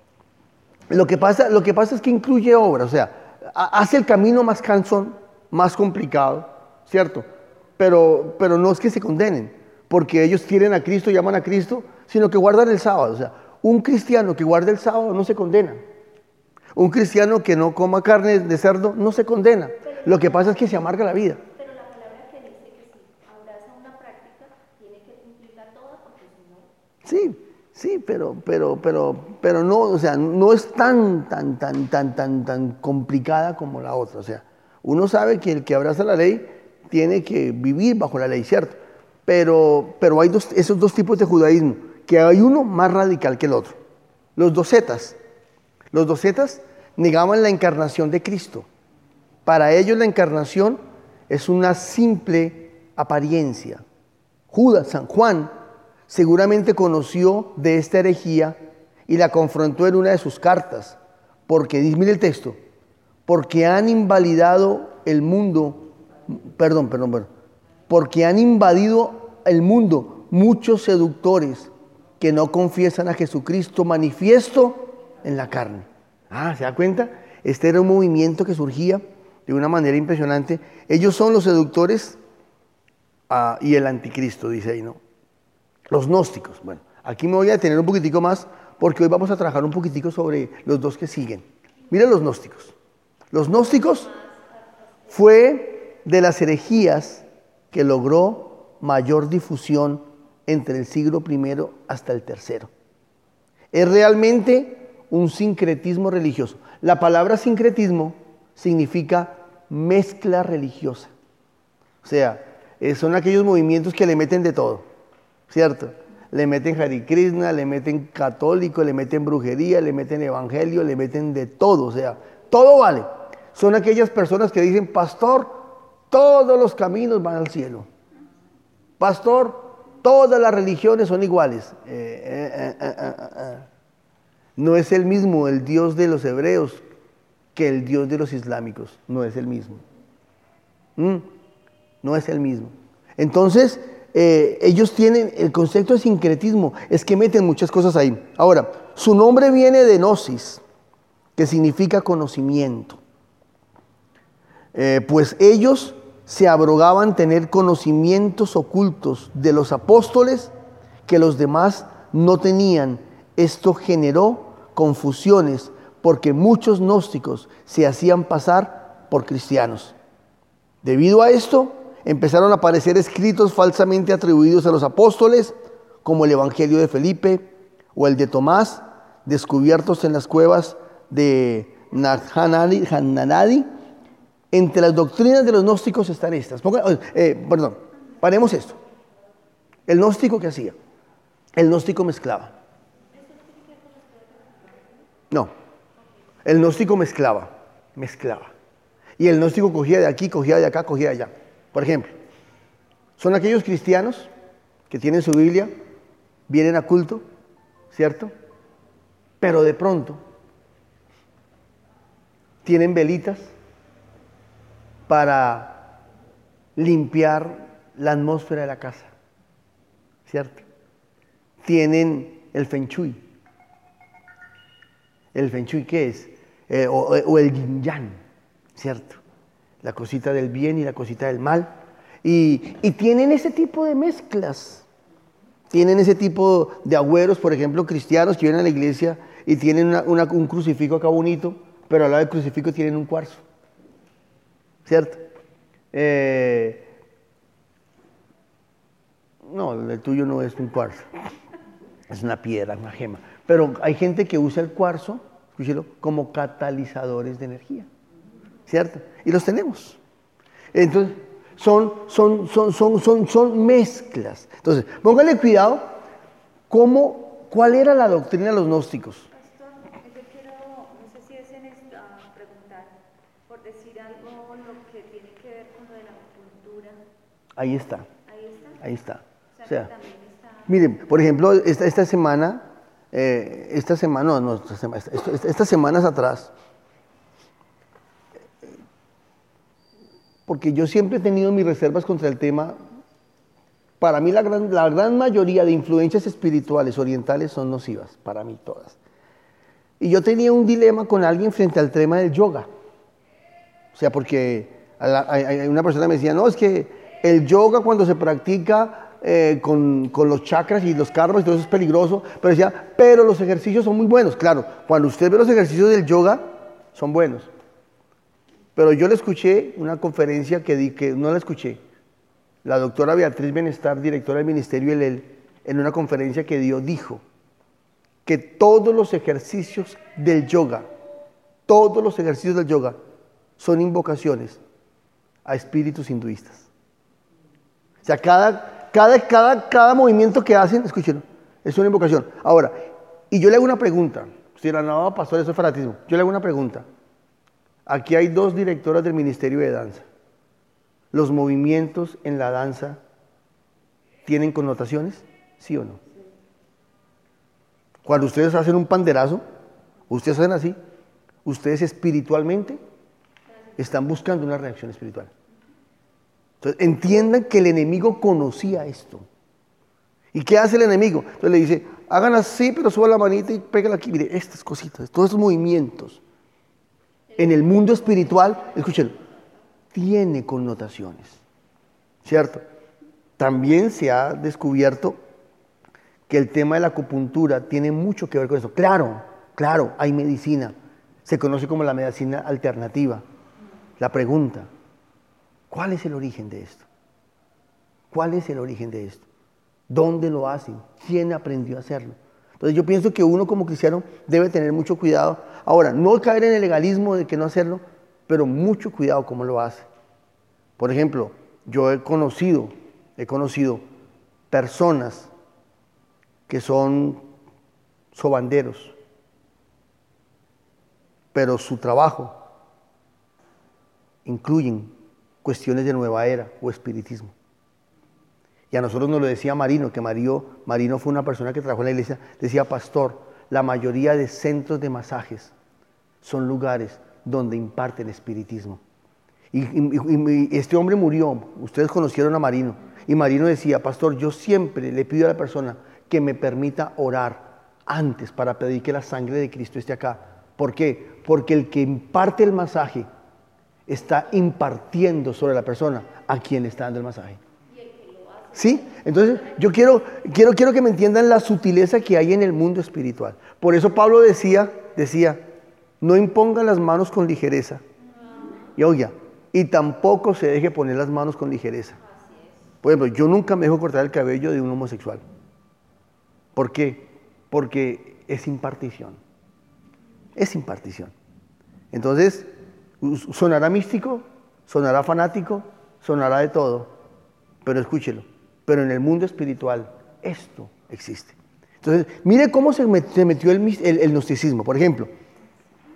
Lo que pasa, lo que pasa es que incluye obra, o sea, hace el camino más cansón, más complicado, ¿cierto? Pero, pero no es que se condenen, porque ellos quieren a Cristo, llaman a Cristo, sino que guardan el sábado. O sea, un cristiano que guarda el sábado no se condena. Un cristiano que no coma carne de cerdo no se condena. Lo que pasa es que se amarga la vida. Pero la palabra que dice que si abraza una práctica, tiene que cumplirla toda, porque si no... Sí, sí, pero, pero, pero, pero no, o sea, no es tan, tan, tan, tan, tan, tan complicada como la otra. O sea, uno sabe que el que abraza la ley tiene que vivir bajo la ley, ¿cierto? Pero, pero hay dos, esos dos tipos de judaísmo, que hay uno más radical que el otro. Los docetas. Los docetas negaban la encarnación de Cristo. Para ellos la encarnación es una simple apariencia. Judas, San Juan, seguramente conoció de esta herejía y la confrontó en una de sus cartas, porque, mire el texto, porque han invalidado el mundo, perdón, perdón, perdón, porque han invadido el mundo muchos seductores que no confiesan a Jesucristo manifiesto en la carne. Ah, ¿se da cuenta? Este era un movimiento que surgía de una manera impresionante. Ellos son los seductores uh, y el anticristo, dice ahí, ¿no? Los gnósticos. Bueno, aquí me voy a detener un poquitico más porque hoy vamos a trabajar un poquitico sobre los dos que siguen. Miren los gnósticos. Los gnósticos fue de las herejías que logró mayor difusión entre el siglo primero hasta el tercero. Es realmente un sincretismo religioso. La palabra sincretismo significa mezcla religiosa. O sea, son aquellos movimientos que le meten de todo, ¿cierto? Le meten Hare Krishna, le meten católico, le meten brujería, le meten evangelio, le meten de todo, o sea, todo vale. Son aquellas personas que dicen, pastor, todos los caminos van al cielo. Pastor, todas las religiones son iguales. Eh, eh, eh, eh, eh, eh. No es el mismo el Dios de los hebreos que el Dios de los islámicos. No es el mismo. ¿Mm? No es el mismo. Entonces, eh, ellos tienen el concepto de sincretismo, es que meten muchas cosas ahí. Ahora, su nombre viene de gnosis, que significa conocimiento. Eh, pues ellos se abrogaban tener conocimientos ocultos de los apóstoles que los demás no tenían. Esto generó confusiones porque muchos gnósticos se hacían pasar por cristianos. Debido a esto, empezaron a aparecer escritos falsamente atribuidos a los apóstoles, como el Evangelio de Felipe o el de Tomás, descubiertos en las cuevas de Nag-Hammadi. Entre las doctrinas de los gnósticos están estas. Ponga, eh, perdón, paremos esto. El gnóstico, ¿qué hacía? El gnóstico mezclaba. No, el gnóstico mezclaba. mezclaba. Y el gnóstico cogía de aquí, cogía de acá, cogía de allá. Por ejemplo, son aquellos cristianos que tienen su Biblia, vienen a culto, ¿cierto? Pero de pronto tienen velitas para limpiar la atmósfera de la casa, ¿cierto? Tienen el Feng Shui. ¿El Feng Shui qué es? Eh, o, o el Yin Yang, ¿cierto? La cosita del bien y la cosita del mal. Y, y tienen ese tipo de mezclas. Tienen ese tipo de agüeros, por ejemplo, cristianos que vienen a la iglesia y tienen una, una, un crucifijo acá bonito, pero al lado del crucifijo tienen un cuarzo, ¿cierto? Eh, no, el tuyo no es un cuarzo, es una piedra, una gema. Pero hay gente que usa el cuarzo, escúchelo, como catalizadores de energía, ¿cierto? Y los tenemos. Entonces, son, son, son, son, son, son mezclas. Entonces, póngale cuidado, cómo, ¿cuál era la doctrina de los gnósticos? Pastor, yo quiero, no sé si es en esta, preguntar, por decir algo, lo que tiene que ver con lo de la acupuntura. Ahí está. Ahí está. Ahí está. O sea, O sea, que también está... miren, por ejemplo, esta, esta semana, eh, esta semana, no, no, esta semana, esta- esta- estas semanas atrás, porque yo siempre he tenido mis reservas contra el tema. Para mí la gran, la gran mayoría de influencias espirituales orientales son nocivas, para mí todas. Y yo tenía un dilema con alguien frente al tema del yoga. O sea, porque a la- hay- hay una persona me decía, no, es que el yoga cuando se practica eh, con, con los chakras y los karmas y todo eso es peligroso, pero decía, pero los ejercicios son muy buenos. Claro, cuando usted ve los ejercicios del yoga, son buenos. Pero yo le escuché una conferencia que di, que no la escuché. La doctora Beatriz Benestar, directora del Ministerio E L E L, en una conferencia que dio, dijo que todos los ejercicios del yoga, todos los ejercicios del yoga son invocaciones a espíritus hinduistas. O sea, cada, cada, cada, cada movimiento que hacen, escúchenlo, es una invocación. Ahora, y yo le hago una pregunta. Si la no, pastor, eso es fanatismo. Yo le hago una pregunta. Aquí hay dos directoras del Ministerio de Danza. ¿Los movimientos en la danza tienen connotaciones? ¿Sí o no? Cuando ustedes hacen un panderazo, ustedes hacen así, ustedes espiritualmente están buscando una reacción espiritual. Entonces, entiendan que el enemigo conocía esto. ¿Y qué hace el enemigo? Entonces le dice, hagan así, pero suba la manita y pégala aquí. Mire, estas cositas, todos estos movimientos en el mundo espiritual, escúchenlo, tiene connotaciones, ¿cierto? También se ha descubierto que el tema de la acupuntura tiene mucho que ver con eso. Claro, claro, hay medicina. Se conoce como la medicina alternativa. La pregunta, ¿cuál es el origen de esto? ¿Cuál es el origen de esto? ¿Dónde lo hacen? ¿Quién aprendió a hacerlo? Entonces yo pienso que uno como cristiano debe tener mucho cuidado. Ahora, no caer en el legalismo de que no hacerlo, pero mucho cuidado cómo lo hace. Por ejemplo, yo he conocido, he conocido personas que son sobanderos, pero su trabajo incluyen cuestiones de nueva era o espiritismo. Y a nosotros nos lo decía Marino, que Mario, Marino fue una persona que trabajó en la iglesia, decía, pastor, la mayoría de centros de masajes son lugares donde imparten espiritismo. Y, y, y este hombre murió, ustedes conocieron a Marino, y Marino decía, pastor, yo siempre le pido a la persona que me permita orar antes para pedir que la sangre de Cristo esté acá. ¿Por qué? Porque el que imparte el masaje está impartiendo sobre la persona a quien le está dando el masaje. ¿Sí? Entonces yo quiero, quiero, quiero que me entiendan la sutileza que hay en el mundo espiritual. Por eso Pablo decía, decía, no imponga las manos con ligereza. Y oiga, y tampoco se deje poner las manos con ligereza. Por ejemplo, yo nunca me dejo cortar el cabello de un homosexual. ¿Por qué? Porque es impartición. Es impartición. Entonces, sonará místico, sonará fanático, sonará de todo, pero escúchelo. Pero en el mundo espiritual esto existe. Entonces, mire cómo se metió el, el, el gnosticismo. Por ejemplo,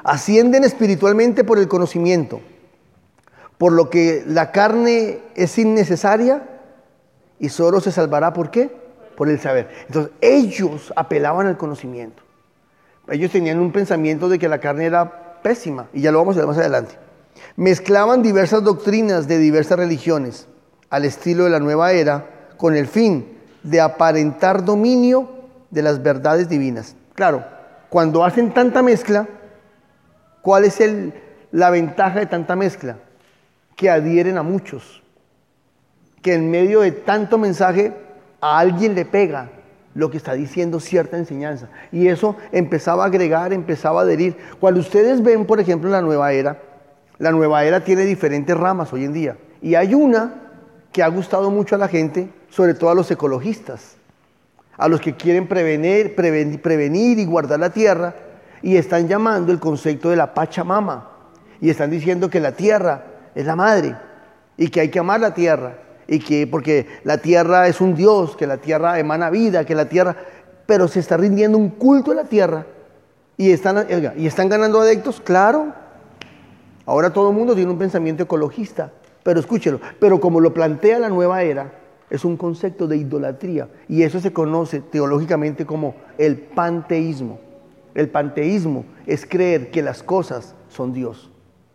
Ascienden espiritualmente por el conocimiento, por lo que la carne es innecesaria y solo se salvará, ¿por qué? Por el saber. Entonces, ellos apelaban al conocimiento. Ellos tenían un pensamiento de que la carne era pésima, y ya lo vamos a ver más adelante. Mezclaban diversas doctrinas de diversas religiones, al estilo de la nueva era, con el fin de aparentar dominio de las verdades divinas. Claro, cuando hacen tanta mezcla, ¿cuál es el, la ventaja de tanta mezcla? Que adhieren a muchos. Que en medio de tanto mensaje a alguien le pega lo que está diciendo cierta enseñanza. Y eso empezaba a agregar, empezaba a adherir. Cuando ustedes ven, por ejemplo, la nueva era, la nueva era tiene diferentes ramas hoy en día. Y hay una que ha gustado mucho a la gente, sobre todo a los ecologistas, a los que quieren prevenir, prevenir, prevenir y guardar la tierra, y están llamando el concepto de la Pachamama, y están diciendo que la tierra es la madre, y que hay que amar la tierra, y que porque la tierra es un Dios, que la tierra emana vida, que la tierra, pero se está rindiendo un culto a la tierra, y están, y están ganando adeptos, claro. Ahora todo el mundo tiene un pensamiento ecologista, pero escúchelo, pero como lo plantea la nueva era, es un concepto de idolatría, y eso se conoce teológicamente como el panteísmo. El panteísmo es creer que las cosas son Dios.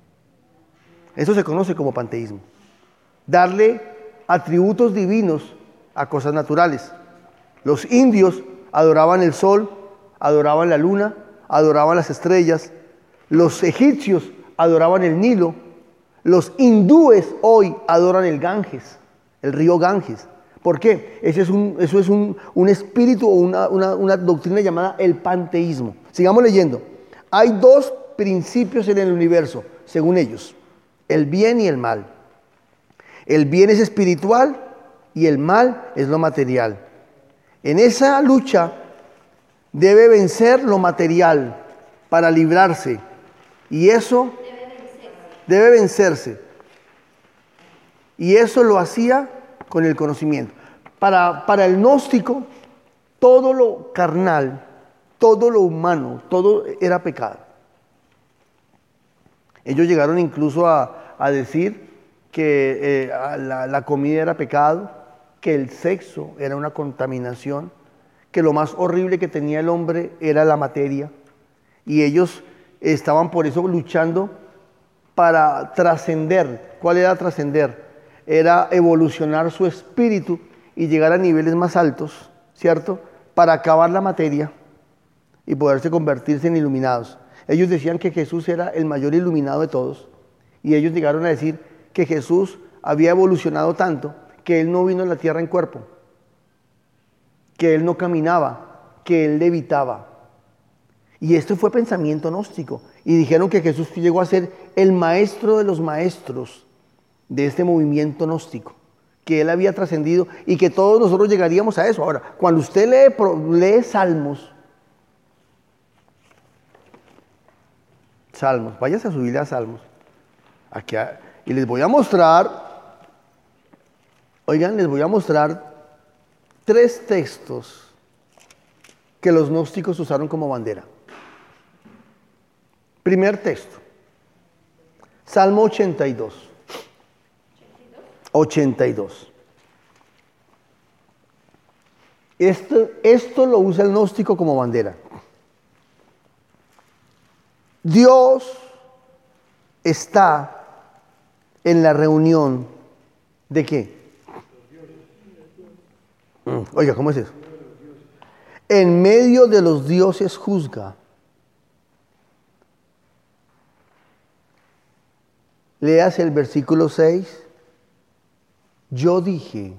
Eso se conoce como panteísmo. Darle atributos divinos a cosas naturales. Los indios adoraban el sol, adoraban la luna, adoraban las estrellas. Los egipcios adoraban el Nilo. Los hindúes hoy adoran el Ganges, el río Ganges. ¿Por qué? Ese es un, eso es un, un espíritu o una, una, una doctrina llamada el panteísmo. Sigamos leyendo. Hay dos principios en el universo, según ellos, el bien y el mal. El bien es espiritual y el mal es lo material. En esa lucha debe vencer lo material para librarse, y eso debe vencerse. Y eso lo hacía con el conocimiento. Para, para el gnóstico, todo lo carnal, todo lo humano, todo era pecado. Ellos llegaron incluso a, a decir que eh, la, la comida era pecado, que el sexo era una contaminación, que lo más horrible que tenía el hombre era la materia. Y ellos estaban por eso luchando para trascender. ¿Cuál era trascender? Era evolucionar su espíritu y llegar a niveles más altos, ¿cierto? Para acabar la materia y poderse convertirse en iluminados. Ellos decían que Jesús era el mayor iluminado de todos, y ellos llegaron a decir que Jesús había evolucionado tanto que Él no vino a la tierra en cuerpo, que Él no caminaba, que Él levitaba. Y esto fue pensamiento gnóstico. Y dijeron que Jesús llegó a ser el maestro de los maestros de este movimiento gnóstico, que Él había trascendido y que todos nosotros llegaríamos a eso. Ahora, cuando usted lee, lee Salmos, Salmos, váyase a subirle a Salmos, aquí a, y les voy a mostrar, oigan, les voy a mostrar tres textos que los gnósticos usaron como bandera. Primer texto, Salmo ochenta y dos. ochenta y dos. Esto, esto lo usa el gnóstico como bandera. Dios está en la reunión ¿de qué? Mm, oiga, ¿cómo es eso? En medio de los dioses juzga. Leas el versículo seis. Yo dije,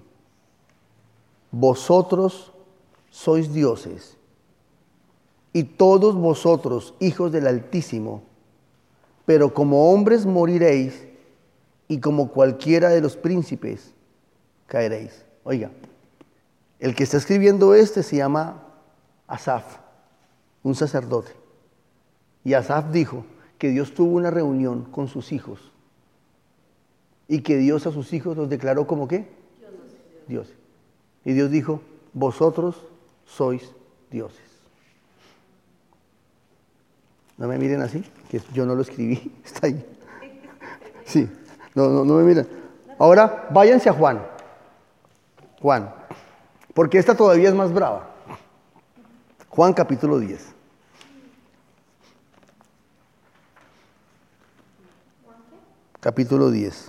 vosotros sois dioses, y todos vosotros hijos del Altísimo, pero como hombres moriréis, y como cualquiera de los príncipes caeréis. Oiga, el que está escribiendo este se llama Asaf, un sacerdote. Y Asaf dijo que Dios tuvo una reunión con sus hijos, y que Dios a sus hijos los declaró como ¿qué? Dioses. Y Dios dijo, vosotros sois dioses. No me miren así, que yo no lo escribí, está ahí. Sí, no, no, no me miren. Ahora váyanse a Juan. Juan, porque esta todavía es más brava. Juan capítulo diez. Capítulo diez.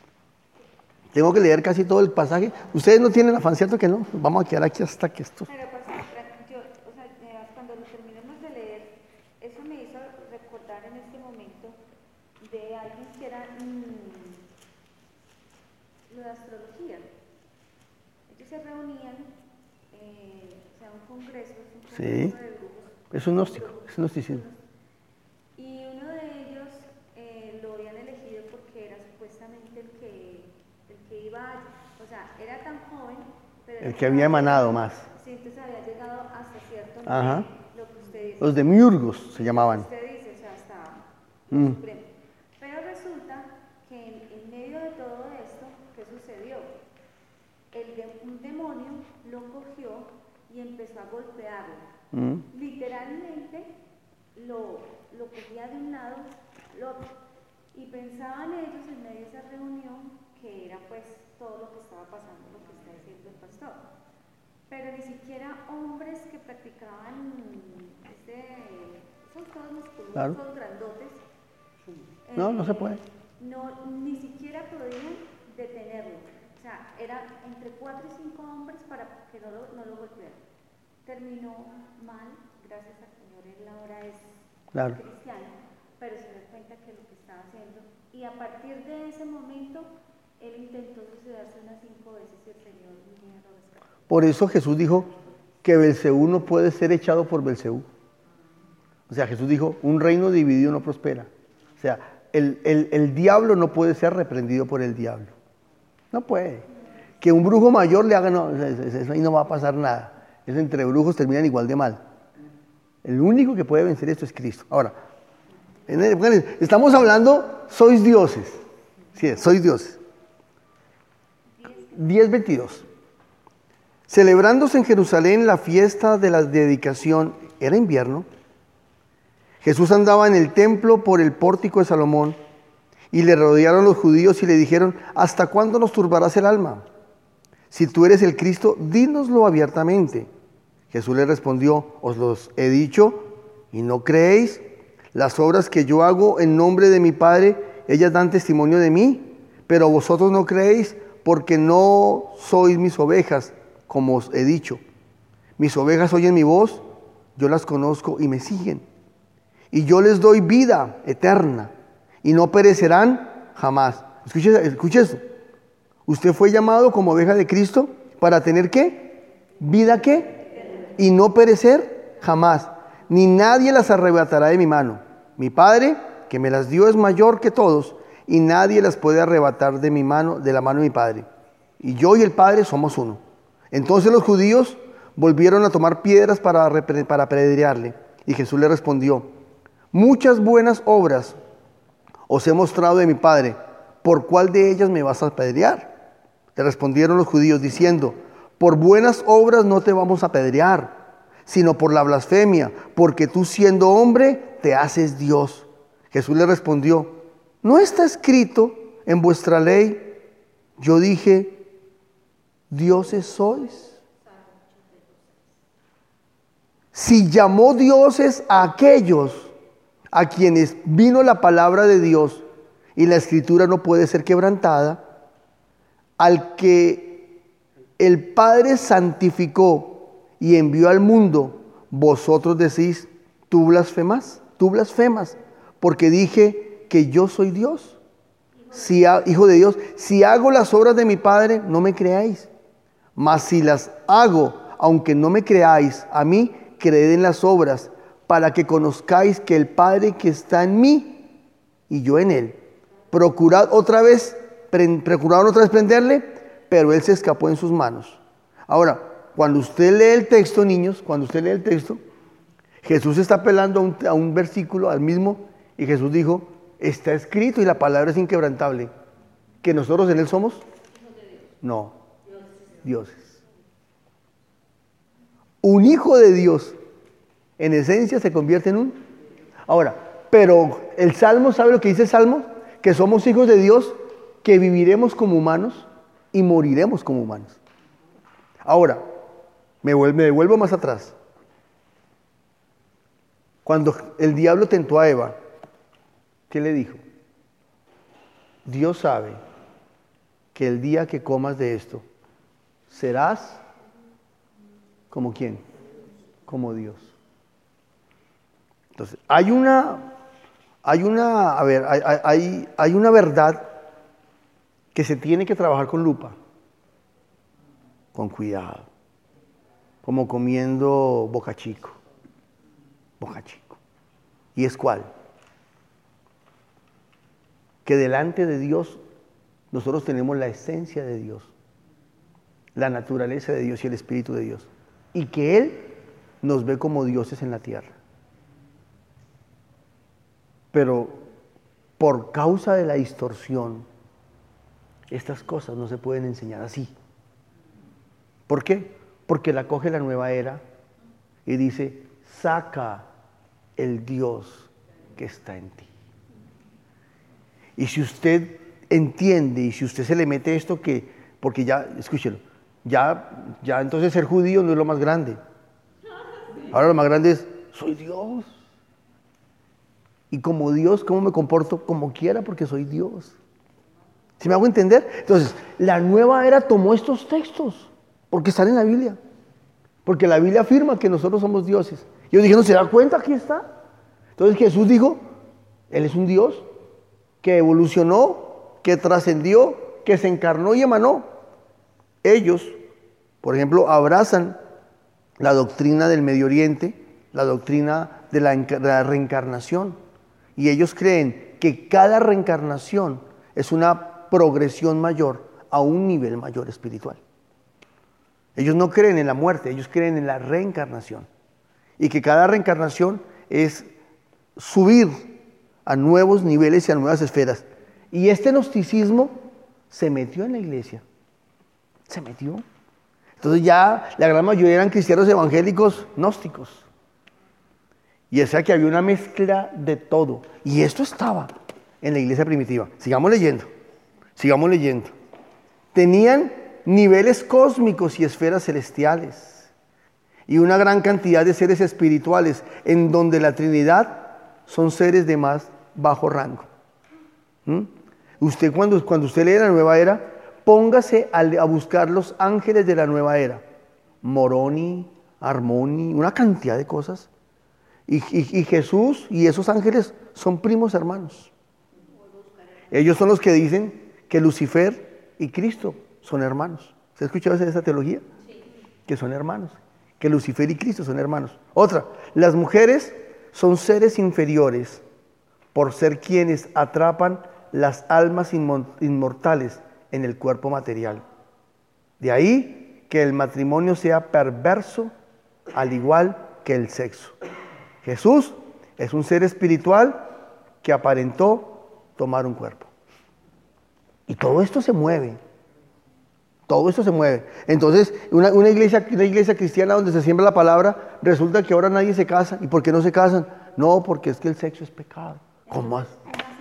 Tengo que leer casi todo el pasaje. Ustedes no tienen afán, ¿cierto que no? Vamos a quedar aquí hasta que esto... Pero, pastor, yo, o sea, eh, cuando lo terminemos de leer, eso me hizo recordar en este momento de alguien que era mmm, lo de astrología. Ellos se reunían, eh, o sea, un congreso, un congreso Sí. de brujos. Es un gnóstico, es un gnosticismo. Y uno de ellos eh, lo habían elegido porque era supuestamente el que, el que iba, a, o sea, era tan joven, pero El que había emanado más. sí, entonces había llegado hasta cierto nivel, Ajá. lo que usted dice. Los demiurgos se llamaban. Usted dice, o sea, hasta Mm. lo supremo. Pero resulta que en, en medio de todo esto, ¿qué sucedió? El de, un demonio lo cogió y empezó a golpearlo. Mm. Literalmente lo, lo cogía de un lado, lo otro. Y pensaban ellos en medio de esa reunión que era pues todo lo que estaba pasando, lo que está diciendo el pastor. Pero ni siquiera hombres que practicaban este, son todos musculosos, Claro. todos grandotes. No, no se eh, puede. No, ni siquiera podían detenerlo. O sea, era entre cuatro y cinco hombres para que no lo, no lo golpearan. Terminó mal, gracias al Señor, él ahora es Claro. cristiano, pero se da cuenta que lo que estaba haciendo, y a partir de ese momento, él intentó suicidarse unas cinco veces y el Señor vino a lo rescató. Por eso Jesús dijo que Belcebú no puede ser echado por Belcebú. O sea, Jesús dijo, un reino dividido no prospera. O sea, el, el, el diablo no puede ser reprendido por el diablo. No puede. Que un brujo mayor le haga, no, eso ahí no va a pasar nada. Eso entre brujos terminan igual de mal. El único que puede vencer esto es Cristo. Ahora, en el- estamos hablando, sois dioses. Sí, sois dioses. diez veintidós. Celebrándose en Jerusalén la fiesta de la dedicación, era invierno. Jesús andaba en el templo por el pórtico de Salomón y le rodearon los judíos y le dijeron, ¿hasta cuándo nos turbarás el alma? Si tú eres el Cristo, dínoslo abiertamente. Jesús le respondió, os los he dicho y no creéis. Las obras que yo hago en nombre de mi Padre, ellas dan testimonio de mí, pero vosotros no creéis porque no sois mis ovejas, como os he dicho. Mis ovejas oyen mi voz, yo las conozco y me siguen. Y yo les doy vida eterna y no perecerán jamás. Escuche, escuche esto. Usted fue llamado como oveja de Cristo para tener ¿qué? ¿Vida qué? Y no perecer jamás. Ni nadie las arrebatará de mi mano. Mi Padre, que me las dio, es mayor que todos y nadie las puede arrebatar de mi mano, de la mano de mi Padre. Y yo y el Padre somos uno. Entonces los judíos volvieron a tomar piedras para, para apedrearle. Y Jesús le respondió, muchas buenas obras os he mostrado de mi Padre, ¿por cuál de ellas me vas a apedrear? Le respondieron los judíos diciendo, por buenas obras no te vamos a apedrear, sino por la blasfemia, porque tú siendo hombre te haces Dios. Jesús le respondió, ¿no está escrito en vuestra ley? Yo dije, dioses sois. Si llamó dioses a aquellos a quienes vino la palabra de Dios y la escritura no puede ser quebrantada, al que el Padre santificó y envió al mundo, vosotros decís, tú blasfemas, tú blasfemas, porque dije que yo soy Dios, si ha, hijo de Dios, si hago las obras de mi Padre, no me creáis, mas si las hago, aunque no me creáis a mí, creed en las obras, para que conozcáis que el Padre que está en mí y yo en él. Procurad otra vez, procuraron otra vez prenderle, pero él se escapó en sus manos. Ahora, cuando usted lee el texto, niños, cuando usted lee el texto, Jesús está apelando a un, a un versículo, al mismo, y Jesús dijo, está escrito y la palabra es inquebrantable. ¿Que nosotros en él somos? No, dioses. Un hijo de Dios, en esencia, se convierte en un... Ahora, pero el Salmo, ¿sabe lo que dice el Salmo? Que somos hijos de Dios, que viviremos como humanos y moriremos como humanos. Ahora, me vuelvo, me devuelvo más atrás. Cuando el diablo tentó a Eva, ¿qué le dijo? Dios sabe que el día que comas de esto, serás como quién, como Dios. Entonces, hay una, hay una, a ver, hay, hay, hay una verdad que se tiene que trabajar con lupa, con cuidado, como comiendo boca chico, boca chico. ¿Y es cuál? Que delante de Dios nosotros tenemos la esencia de Dios, la naturaleza de Dios y el Espíritu de Dios, y que Él nos ve como dioses en la tierra. Pero por causa de la distorsión, estas cosas no se pueden enseñar así. ¿Por qué? Porque la coge la nueva era y dice, saca el Dios que está en ti. Y si usted entiende y si usted se le mete esto que, porque ya, escúchelo, ya, ya entonces ser judío no es lo más grande. Ahora lo más grande es, soy Dios. Y como Dios, ¿cómo me comporto? Como quiera, porque soy Dios. ¿Sí me hago entender? Entonces, la nueva era tomó estos textos, porque están en la Biblia. Porque la Biblia afirma que nosotros somos dioses. Yo dije, ¿no se da cuenta? Aquí está. Entonces Jesús dijo, Él es un Dios que evolucionó, que trascendió, que se encarnó y emanó. Ellos, por ejemplo, abrazan la doctrina del Medio Oriente, la doctrina de la, de la reencarnación. Y ellos creen que cada reencarnación es una progresión mayor a un nivel mayor espiritual. Ellos no creen en la muerte, ellos creen en la reencarnación. Y que cada reencarnación es subir a nuevos niveles y a nuevas esferas. Y este gnosticismo se metió en la iglesia. Se metió. Entonces ya la gran mayoría eran cristianos evangélicos gnósticos. Y o sea que había una mezcla de todo. Y esto estaba en la iglesia primitiva. Sigamos leyendo. Sigamos leyendo. Tenían niveles cósmicos y esferas celestiales. Y una gran cantidad de seres espirituales, en donde la Trinidad son seres de más bajo rango. ¿Mm? Usted cuando, cuando usted lee la nueva era, póngase a, a buscar los ángeles de la nueva era. Moroni, Armoni, una cantidad de cosas. Y, y, y Jesús y esos ángeles son primos hermanos. Ellos son los que dicen que Lucifer y Cristo son hermanos. ¿Se ha escuchado esa teología? Sí. Que son hermanos. Que Lucifer y Cristo son hermanos. Otra, las mujeres son seres inferiores por ser quienes atrapan las almas inmortales en el cuerpo material. De ahí que el matrimonio sea perverso al igual que el sexo. Jesús es un ser espiritual que aparentó tomar un cuerpo. Y todo esto se mueve. Todo esto se mueve. Entonces, una, una, iglesia, una iglesia cristiana donde se siembra la palabra, resulta que ahora nadie se casa. ¿Y por qué no se casan? No, porque es que el sexo es pecado. ¿Cómo más?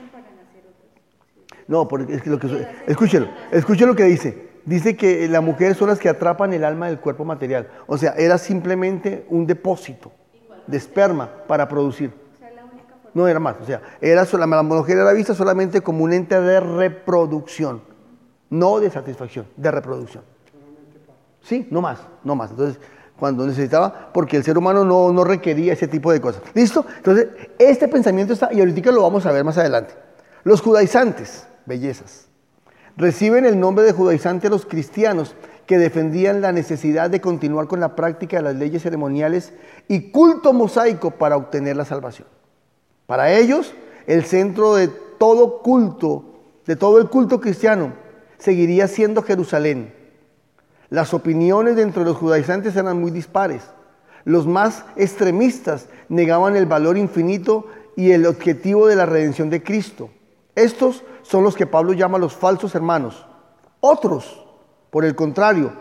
No, porque es que lo que... Escúchelo, escúchelo lo que dice. Dice que las mujeres son las que atrapan el alma del cuerpo material. O sea, era simplemente un depósito de esperma para producir. No era más. O sea, era, la mujer era vista solamente como un ente de reproducción. No de satisfacción, de reproducción. Sí, no más, no más. Entonces, cuando necesitaba, porque el ser humano no, no requería ese tipo de cosas. ¿Listo? Entonces, este pensamiento está, y ahorita lo vamos a ver más adelante. Los judaizantes, bellezas, reciben el nombre de judaizante a los cristianos que defendían la necesidad de continuar con la práctica de las leyes ceremoniales y culto mosaico para obtener la salvación. Para ellos, el centro de todo culto, de todo el culto cristiano, seguiría siendo Jerusalén. Las opiniones dentro de los judaizantes eran muy dispares. Los más extremistas negaban el valor infinito y el objetivo de la redención de Cristo. Estos son los que Pablo llama los falsos hermanos. Otros, por el contrario,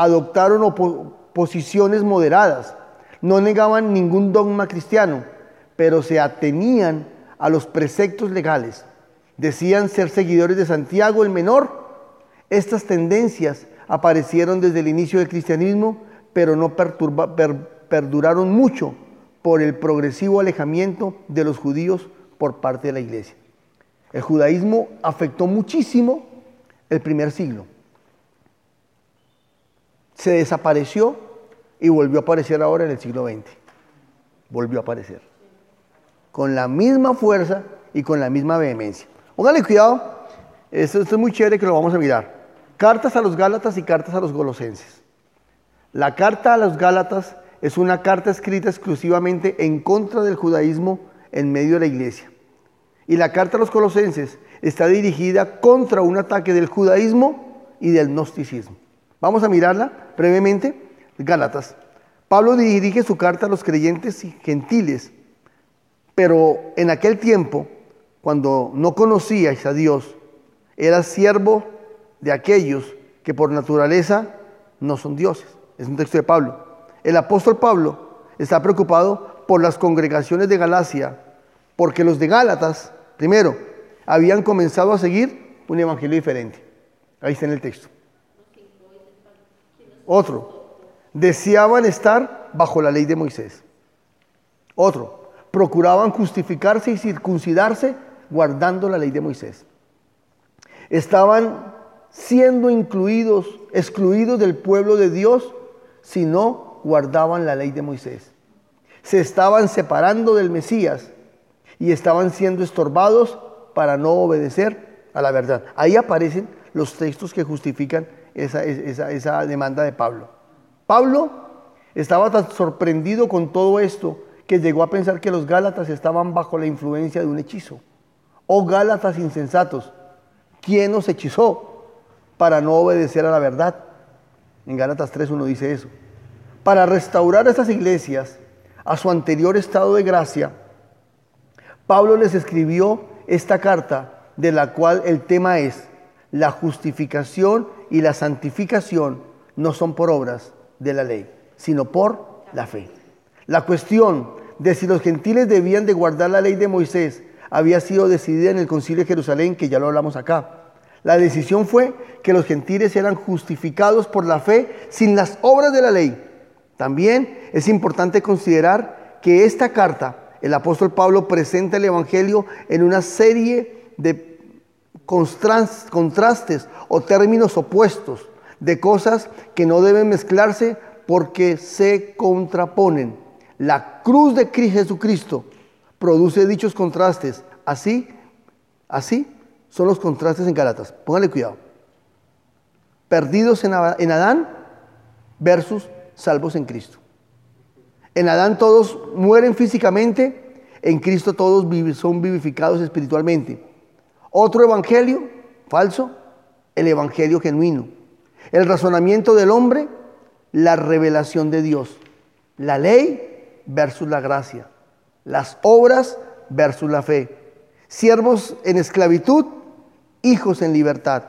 adoptaron posiciones moderadas. No negaban ningún dogma cristiano, pero se atenían a los preceptos legales. Decían ser seguidores de Santiago el Menor. Estas tendencias aparecieron desde el inicio del cristianismo, pero no perturba, per, perduraron mucho por el progresivo alejamiento de los judíos por parte de la iglesia. El judaísmo afectó muchísimo el primer siglo. Se desapareció y volvió a aparecer ahora en el siglo veinte. Volvió a aparecer. Con la misma fuerza y con la misma vehemencia. Póngale cuidado, esto, esto es muy chévere que lo vamos a mirar. Cartas a los Gálatas y cartas a los Colosenses. La carta a los Gálatas es una carta escrita exclusivamente en contra del judaísmo en medio de la iglesia. Y la carta a los Colosenses está dirigida contra un ataque del judaísmo y del gnosticismo. Vamos a mirarla brevemente. Gálatas. Pablo dirige su carta a los creyentes gentiles, pero en aquel tiempo, cuando no conocíais a Dios, eras siervo de aquellos que por naturaleza no son dioses. Es un texto de Pablo. El apóstol Pablo está preocupado por las congregaciones de Galacia, porque los de Gálatas, primero, habían comenzado a seguir un evangelio diferente. Ahí está en el texto. Otro, deseaban estar bajo la ley de Moisés. Otro, procuraban justificarse y circuncidarse guardando la ley de Moisés. Estaban siendo incluidos, excluidos del pueblo de Dios si no guardaban la ley de Moisés. Se estaban separando del Mesías y estaban siendo estorbados para no obedecer a la verdad. Ahí aparecen los textos que justifican esa, esa, esa demanda de Pablo. Pablo estaba tan sorprendido con todo esto que llegó a pensar que los Gálatas estaban bajo la influencia de un hechizo. Oh Gálatas insensatos, ¿quién os hechizó para no obedecer a la verdad? En Gálatas tres uno dice eso. Para restaurar esas iglesias a su anterior estado de gracia, Pablo les escribió esta carta, de la cual el tema es: la justificación y la santificación no son por obras de la ley, sino por la fe. La cuestión de si los gentiles debían de guardar la ley de Moisés había sido decidida en el Concilio de Jerusalén, que ya lo hablamos acá. La decisión fue que los gentiles eran justificados por la fe sin las obras de la ley. También es importante considerar que esta carta, el apóstol Pablo presenta el evangelio en una serie de contrastes o términos opuestos, de cosas que no deben mezclarse porque se contraponen. La cruz de Jesucristo produce dichos contrastes. Así, así son los contrastes en Gálatas. Póngale cuidado. Perdidos en Adán versus salvos en Cristo. En Adán todos mueren físicamente, en Cristo todos son vivificados espiritualmente. Otro evangelio falso, el evangelio genuino. El razonamiento del hombre, la revelación de Dios. La ley versus la gracia. Las obras versus la fe. Siervos en esclavitud, hijos en libertad.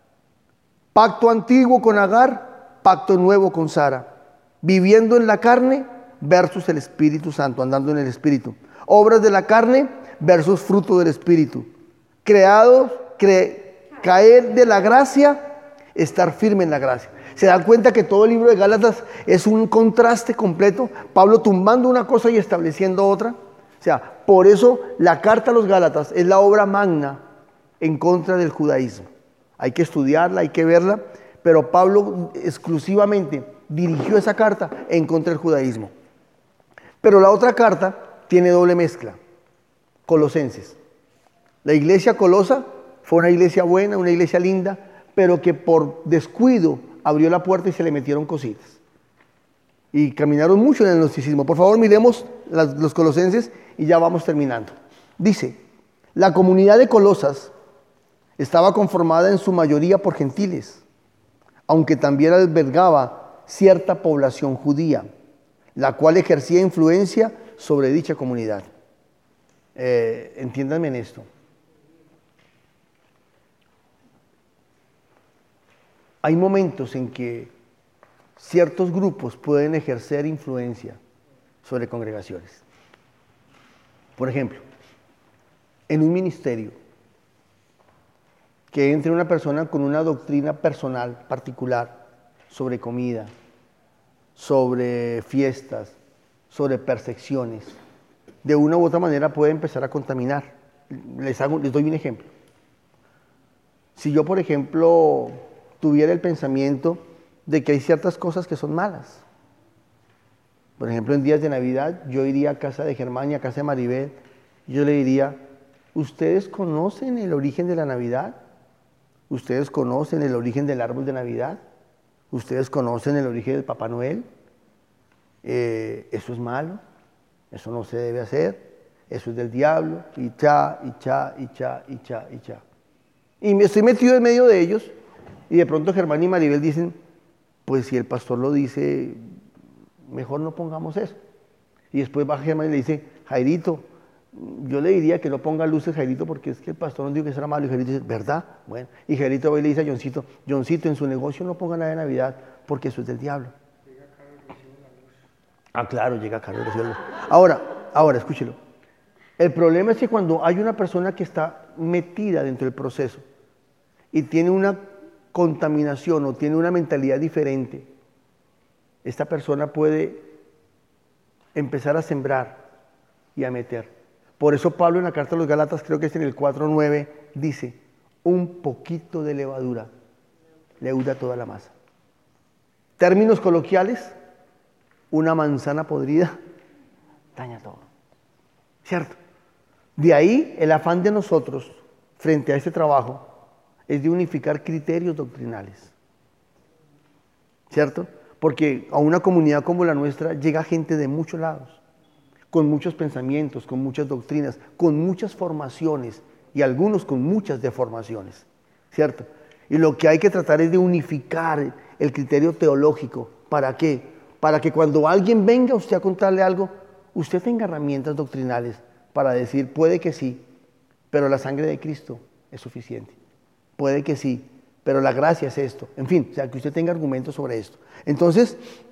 Pacto antiguo con Agar, pacto nuevo con Sara. Viviendo en la carne versus el Espíritu Santo, andando en el Espíritu. Obras de la carne versus fruto del Espíritu. Creados, cre, caer de la gracia, estar firme en la gracia. ¿Se dan cuenta que todo el libro de Gálatas es un contraste completo? Pablo tumbando una cosa y estableciendo otra. O sea, por eso la carta a los Gálatas es la obra magna en contra del judaísmo. Hay que estudiarla, hay que verla, pero Pablo exclusivamente dirigió esa carta en contra del judaísmo. Pero la otra carta tiene doble mezcla. Colosenses. La iglesia colosa fue una iglesia buena, una iglesia linda, pero que por descuido abrió la puerta y se le metieron cositas. Y caminaron mucho en el gnosticismo. Por favor, miremos las, los Colosenses y ya vamos terminando. Dice, la comunidad de Colosas estaba conformada en su mayoría por gentiles, aunque también albergaba cierta población judía, la cual ejercía influencia sobre dicha comunidad. Eh, entiéndanme en esto. Hay momentos en que ciertos grupos pueden ejercer influencia sobre congregaciones. Por ejemplo, en un ministerio, que entre una persona con una doctrina personal particular sobre comida, sobre fiestas, sobre percepciones, de una u otra manera puede empezar a contaminar. Les, hago, les doy un ejemplo. Si yo, por ejemplo, tuviera el pensamiento de que hay ciertas cosas que son malas, por ejemplo, en días de Navidad, yo iría a casa de Germán y a casa de Maribel, y yo le diría, ¿ustedes conocen el origen de la Navidad? ¿Ustedes conocen el origen del árbol de Navidad? ¿Ustedes conocen el origen del Papá Noel? Eh, eso es malo, eso no se debe hacer, eso es del diablo, y cha, y cha, y cha, y cha, y cha. Y me estoy metido en medio de ellos, y de pronto Germán y Maribel dicen, pues si el pastor lo dice, mejor no pongamos eso. Y después baja Germán y le dice, Jairito, yo le diría que no ponga luces, Jairito, porque es que el pastor nos dijo que eso era malo. Y Jairito dice, ¿verdad? Bueno. Y Jairito va y le dice a Johncito, Johncito, en su negocio no ponga nada de Navidad, porque eso es del diablo. Llega caro el recibo de la luz. Ah, claro, llega caro el recibo de la luz. Ahora, ahora, escúchelo. El problema es que cuando hay una persona que está metida dentro del proceso y tiene una contaminación o tiene una mentalidad diferente, esta persona puede empezar a sembrar y a meter. Por eso Pablo en la carta a los Gálatas, creo que es en el cuatro nueve, dice, un poquito de levadura leuda toda la masa. Términos coloquiales, una manzana podrida daña todo. ¿Cierto? De ahí el afán de nosotros frente a este trabajo es de unificar criterios doctrinales. ¿Cierto? Porque a una comunidad como la nuestra llega gente de muchos lados, con muchos pensamientos, con muchas doctrinas, con muchas formaciones y algunos con muchas deformaciones, ¿cierto? Y lo que hay que tratar es de unificar el criterio teológico. ¿Para qué? Para que cuando alguien venga a usted a contarle algo, usted tenga herramientas doctrinales para decir, puede que sí, pero la sangre de Cristo es suficiente. Puede que sí, pero la gracia es esto. En fin, o sea, que usted tenga argumentos sobre esto. Entonces,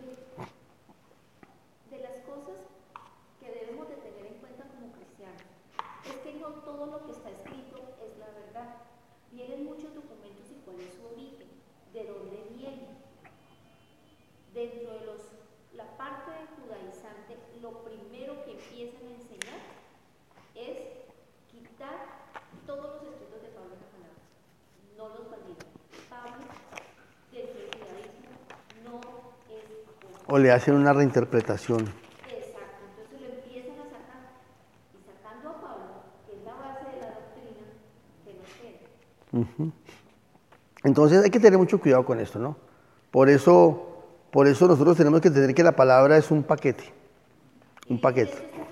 de las cosas que debemos de tener en cuenta como cristianos es que no todo lo que está escrito es la verdad. Vienen muchos documentos y cuál es su origen, de dónde viene. Dentro de los, la parte judaizante, lo primero que empiezan a enseñar es quitar todos los escritos de Pablo en la palabra. No los validan. Pablo, dentro del judaísmo, no es apóstol. o le hacen una reinterpretación. Exacto, entonces lo empiezan a sacar. Y sacando a Pablo, que es la base de la doctrina, que nos queda. Uh-huh. Entonces hay que tener mucho cuidado con esto, ¿no? Por eso, por eso nosotros tenemos que entender que la palabra es un paquete. Un paquete.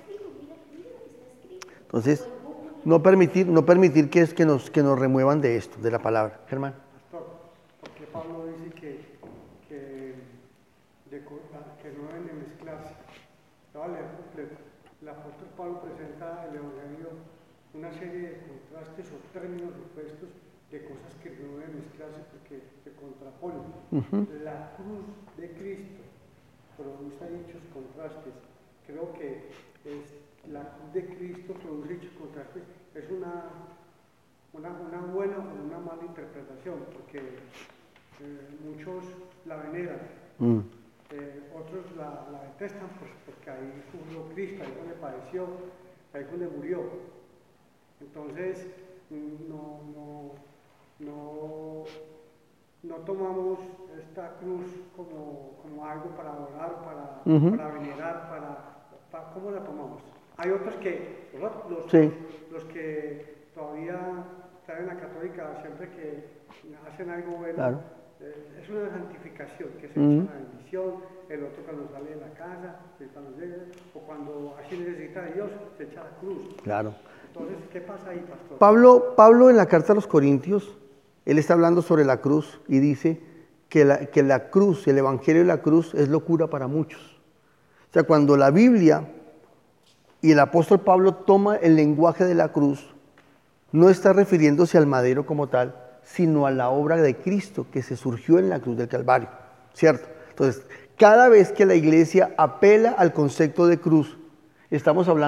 Entonces, no permitir, no permitir que, es que, nos, que nos remuevan de esto, de la palabra. Germán. Pastor, porque Pablo dice que, que, de, que no deben de mezclarse. Vale, el apóstol Pablo presenta el Evangelio una serie de contrastes o términos opuestos de cosas que no deben mezclarse porque se contraponen. Uh-huh. La cruz de Cristo produce dichos contrastes. Creo que es, la cruz de Cristo produce dichos contrastes. Es una, una, una buena o una mala interpretación, porque eh, muchos la veneran, mm. eh, otros la, la detestan pues, porque ahí sufrió Cristo, ahí donde padeció, ahí donde murió. Entonces, no, no, no, no tomamos esta cruz como, como algo para adorar, para, uh-huh. para venerar, para, para... ¿Cómo la tomamos? Hay otros que, los, los, sí. los que todavía están en la católica, siempre que hacen algo bueno, claro. eh, es una santificación, que se uh-huh. echa una bendición, el otro cuando sale de la casa, cuando llega, o cuando así necesita a Dios, se echa la cruz. Claro. Entonces, ¿qué pasa ahí, pastor? Pablo, Pablo en la carta a los Corintios, él está hablando sobre la cruz y dice que la, que la cruz, el evangelio de la cruz es locura para muchos. O sea, cuando la Biblia y el apóstol Pablo toma el lenguaje de la cruz, no está refiriéndose al madero como tal, sino a la obra de Cristo que se surgió en la cruz del Calvario, ¿cierto? Entonces, cada vez que la iglesia apela al concepto de cruz, estamos hablando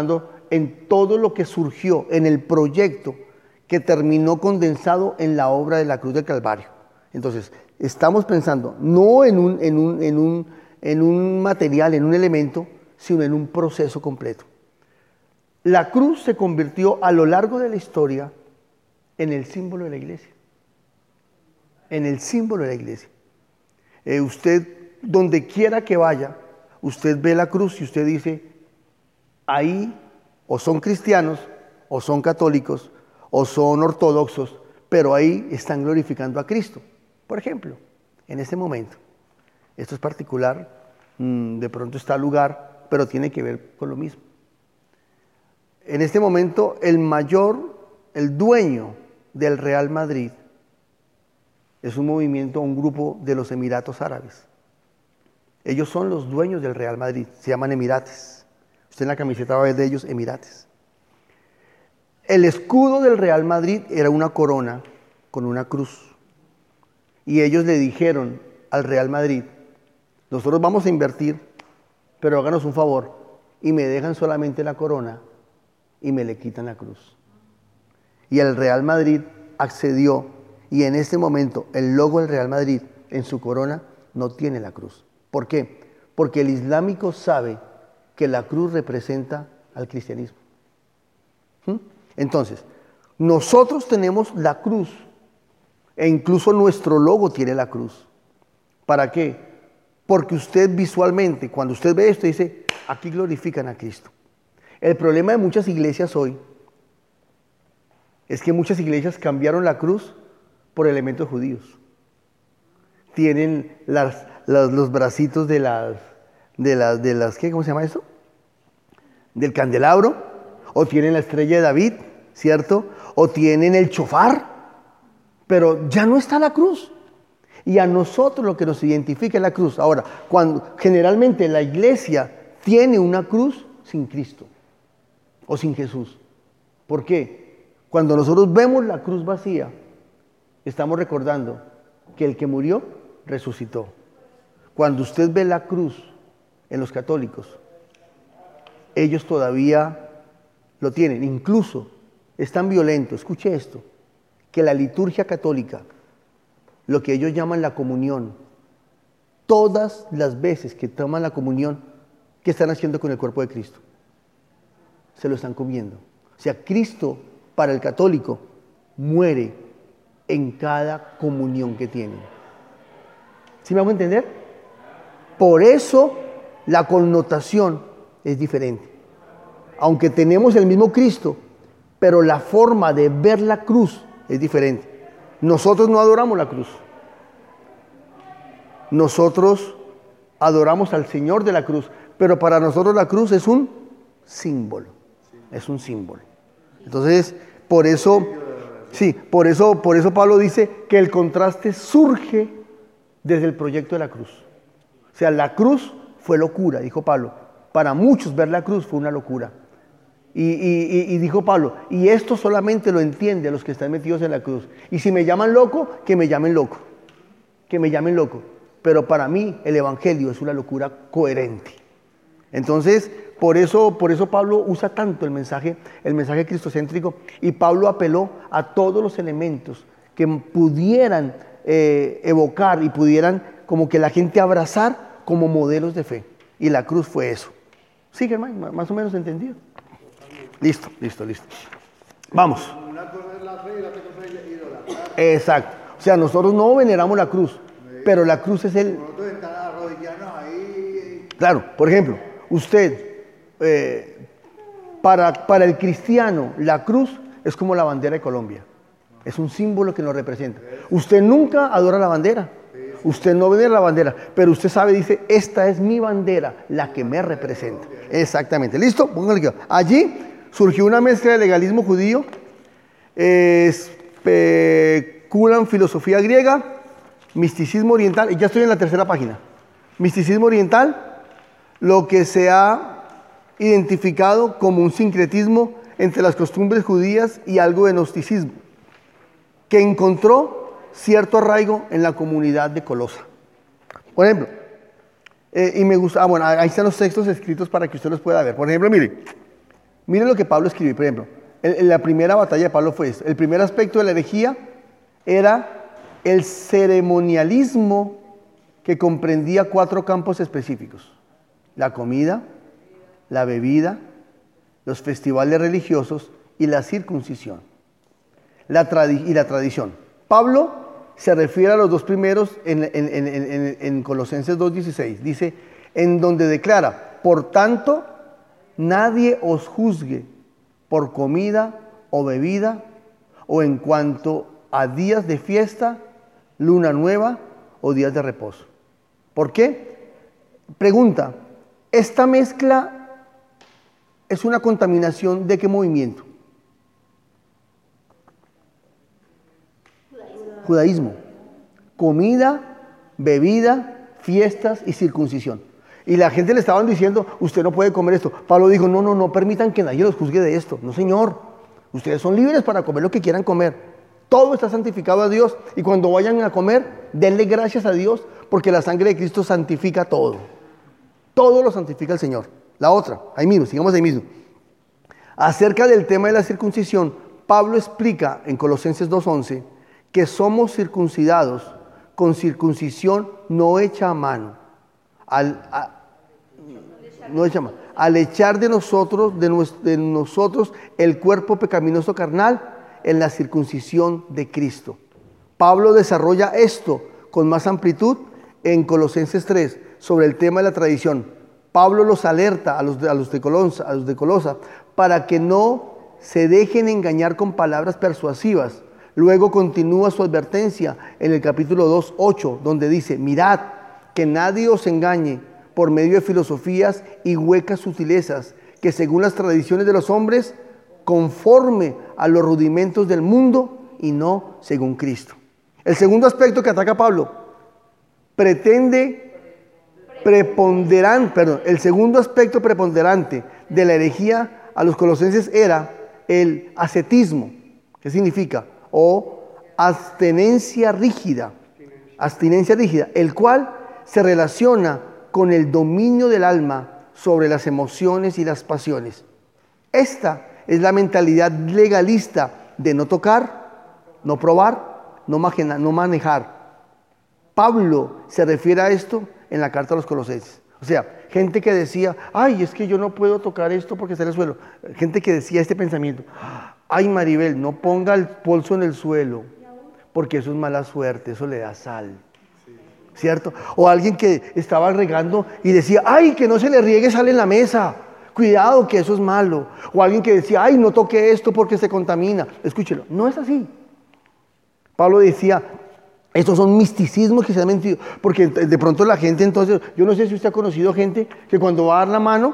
en todo lo que surgió, en el proyecto que terminó condensado en la obra de la cruz del Calvario. Entonces, estamos pensando no en un, en un, en un, en un material, en un elemento, sino en un proceso completo. La cruz se convirtió a lo largo de la historia en el símbolo de la iglesia. En el símbolo de la iglesia. Eh, usted, donde quiera que vaya, usted ve la cruz y usted dice, ahí o son cristianos, o son católicos, o son ortodoxos, pero ahí están glorificando a Cristo. Por ejemplo, en este momento, esto es particular, mmm, de pronto está al lugar, pero tiene que ver con lo mismo. En este momento, el mayor, el dueño del Real Madrid es un movimiento, un grupo de los Emiratos Árabes. Ellos son los dueños del Real Madrid, se llaman Emirates. Usted en la camiseta va a ver de ellos Emirates. El escudo del Real Madrid era una corona con una cruz. Y ellos le dijeron al Real Madrid, nosotros vamos a invertir, pero háganos un favor y me dejan solamente la corona y me le quitan la cruz. Y el Real Madrid accedió y en este momento el logo del Real Madrid en su corona no tiene la cruz. ¿Por qué? Porque el islámico sabe que la cruz representa al cristianismo. ¿Mm? Entonces, nosotros tenemos la cruz e incluso nuestro logo tiene la cruz. ¿Para qué? Porque usted visualmente, cuando usted ve esto, dice, aquí glorifican a Cristo. El problema de muchas iglesias hoy es que muchas iglesias cambiaron la cruz por elementos judíos. Tienen las, las, los bracitos de las, de las, de las, ¿qué? ¿Cómo se llama eso? Del candelabro, o tienen la estrella de David, ¿cierto? O tienen el chofar, pero ya no está la cruz. Y a nosotros lo que nos identifica es la cruz. Ahora, cuando generalmente la iglesia tiene una cruz sin Cristo o sin Jesús. ¿Por qué? Cuando nosotros vemos la cruz vacía, estamos recordando que el que murió resucitó. Cuando usted ve la cruz en los católicos, ellos todavía lo tienen. Incluso es tan violento, escuche esto, que la liturgia católica, lo que ellos llaman la comunión, todas las veces que toman la comunión, ¿qué están haciendo con el cuerpo de Cristo? Se lo están comiendo. O sea, Cristo para el católico muere en cada comunión que tienen. ¿Sí me hago entender? Por eso la connotación es diferente. Aunque tenemos el mismo Cristo, pero la forma de ver la cruz es diferente. Nosotros no adoramos la cruz. Nosotros adoramos al Señor de la cruz, pero para nosotros la cruz es un símbolo. Es un símbolo. Entonces, por eso, sí, por eso, por eso Pablo dice que el contraste surge desde el proyecto de la cruz. O sea, la cruz fue locura, dijo Pablo. Para muchos ver la cruz fue una locura. Y, y, y dijo Pablo, y esto solamente lo entienden los que están metidos en la cruz. Y si me llaman loco, que me llamen loco. Que me llamen loco. Pero para mí el evangelio es una locura coherente. Entonces, por eso, por eso Pablo usa tanto el mensaje, el mensaje cristocéntrico, y Pablo apeló a todos los elementos que pudieran eh, evocar y pudieran como que la gente abrazar como modelos de fe. Y la cruz fue eso. ¿Sí, hermano? Más o menos entendido. Listo, listo, listo. Vamos. Una cosa es la fe y la otra cosa es idolatrar. Exacto. O sea, nosotros no veneramos la cruz, pero la cruz es el... Nosotros estamos arrodillados ahí. Claro, por ejemplo, usted, eh, para, para el cristiano, la cruz es como la bandera de Colombia. Es un símbolo que nos representa. Usted nunca adora la bandera. Usted no venera la bandera, pero usted sabe, dice, esta es mi bandera, la que me representa. Exactamente. ¿Listo? Póngale aquí. Allí surgió una mezcla de legalismo judío, especulan filosofía griega, misticismo oriental, y ya estoy en la tercera página. Misticismo oriental, lo que se ha identificado como un sincretismo entre las costumbres judías y algo de gnosticismo, que encontró cierto arraigo en la comunidad de Colosa. Por ejemplo, eh, y me gusta, ah, bueno, ahí están los textos escritos para que usted los pueda ver. Por ejemplo, mire, Miren lo que Pablo escribió, por ejemplo. En, en la primera batalla de Pablo fue esto. El primer aspecto de la herejía era el ceremonialismo que comprendía cuatro campos específicos: la comida, la bebida, los festivales religiosos y la circuncisión la y la tradición. Pablo se refiere a los dos primeros en, en, en, en, en Colosenses dos dieciséis. Dice, en donde declara, por tanto, nadie os juzgue por comida o bebida o en cuanto a días de fiesta, luna nueva o días de reposo. ¿Por qué? Pregunta, ¿esta mezcla es una contaminación de qué movimiento? Judaísmo. Judaísmo. Comida, bebida, fiestas y circuncisión. Y la gente le estaban diciendo, usted no puede comer esto. Pablo dijo, no, no, no permitan que nadie los juzgue de esto. No, señor. Ustedes son libres para comer lo que quieran comer. Todo está santificado a Dios. Y cuando vayan a comer, denle gracias a Dios, porque la sangre de Cristo santifica todo. Todo lo santifica el Señor. La otra, ahí mismo, sigamos ahí mismo. Acerca del tema de la circuncisión, Pablo explica en Colosenses dos once que somos circuncidados con circuncisión no hecha a mano. Al, a, no hecha a mano. Al echar de nosotros, de, nos, de nosotros el cuerpo pecaminoso carnal en la circuncisión de Cristo. Pablo desarrolla esto con más amplitud en Colosenses tres sobre el tema de la tradición. Pablo los alerta a los de, a los de Colosa, a los de Colosa para que no se dejen engañar con palabras persuasivas. Luego continúa su advertencia en el capítulo dos, ocho, donde dice, mirad, que nadie os engañe por medio de filosofías y huecas sutilezas, que según las tradiciones de los hombres, conforme a los rudimentos del mundo y no según Cristo. El segundo aspecto que ataca Pablo, pretende preponderante, perdón, el segundo aspecto preponderante de la herejía a los colosenses era el ascetismo. ¿Qué significa? O abstinencia rígida, abstinencia rígida, el cual se relaciona con el dominio del alma sobre las emociones y las pasiones. Esta es la mentalidad legalista de no tocar, no probar, no manejar. Pablo se refiere a esto en la carta a los Colosenses. O sea, gente que decía, ay, es que yo no puedo tocar esto porque está en el suelo. Gente que decía este pensamiento, ay, Maribel, no ponga el bolso en el suelo, porque eso es mala suerte, eso le da sal. ¿Cierto? O alguien que estaba regando y decía, ay, que no se le riegue sal en la mesa, cuidado que eso es malo. O alguien que decía, ay, no toque esto porque se contamina. Escúchelo, no es así. Pablo decía, estos son misticismos que se han mentido, porque de pronto la gente entonces, yo no sé si usted ha conocido gente que cuando va a dar la mano,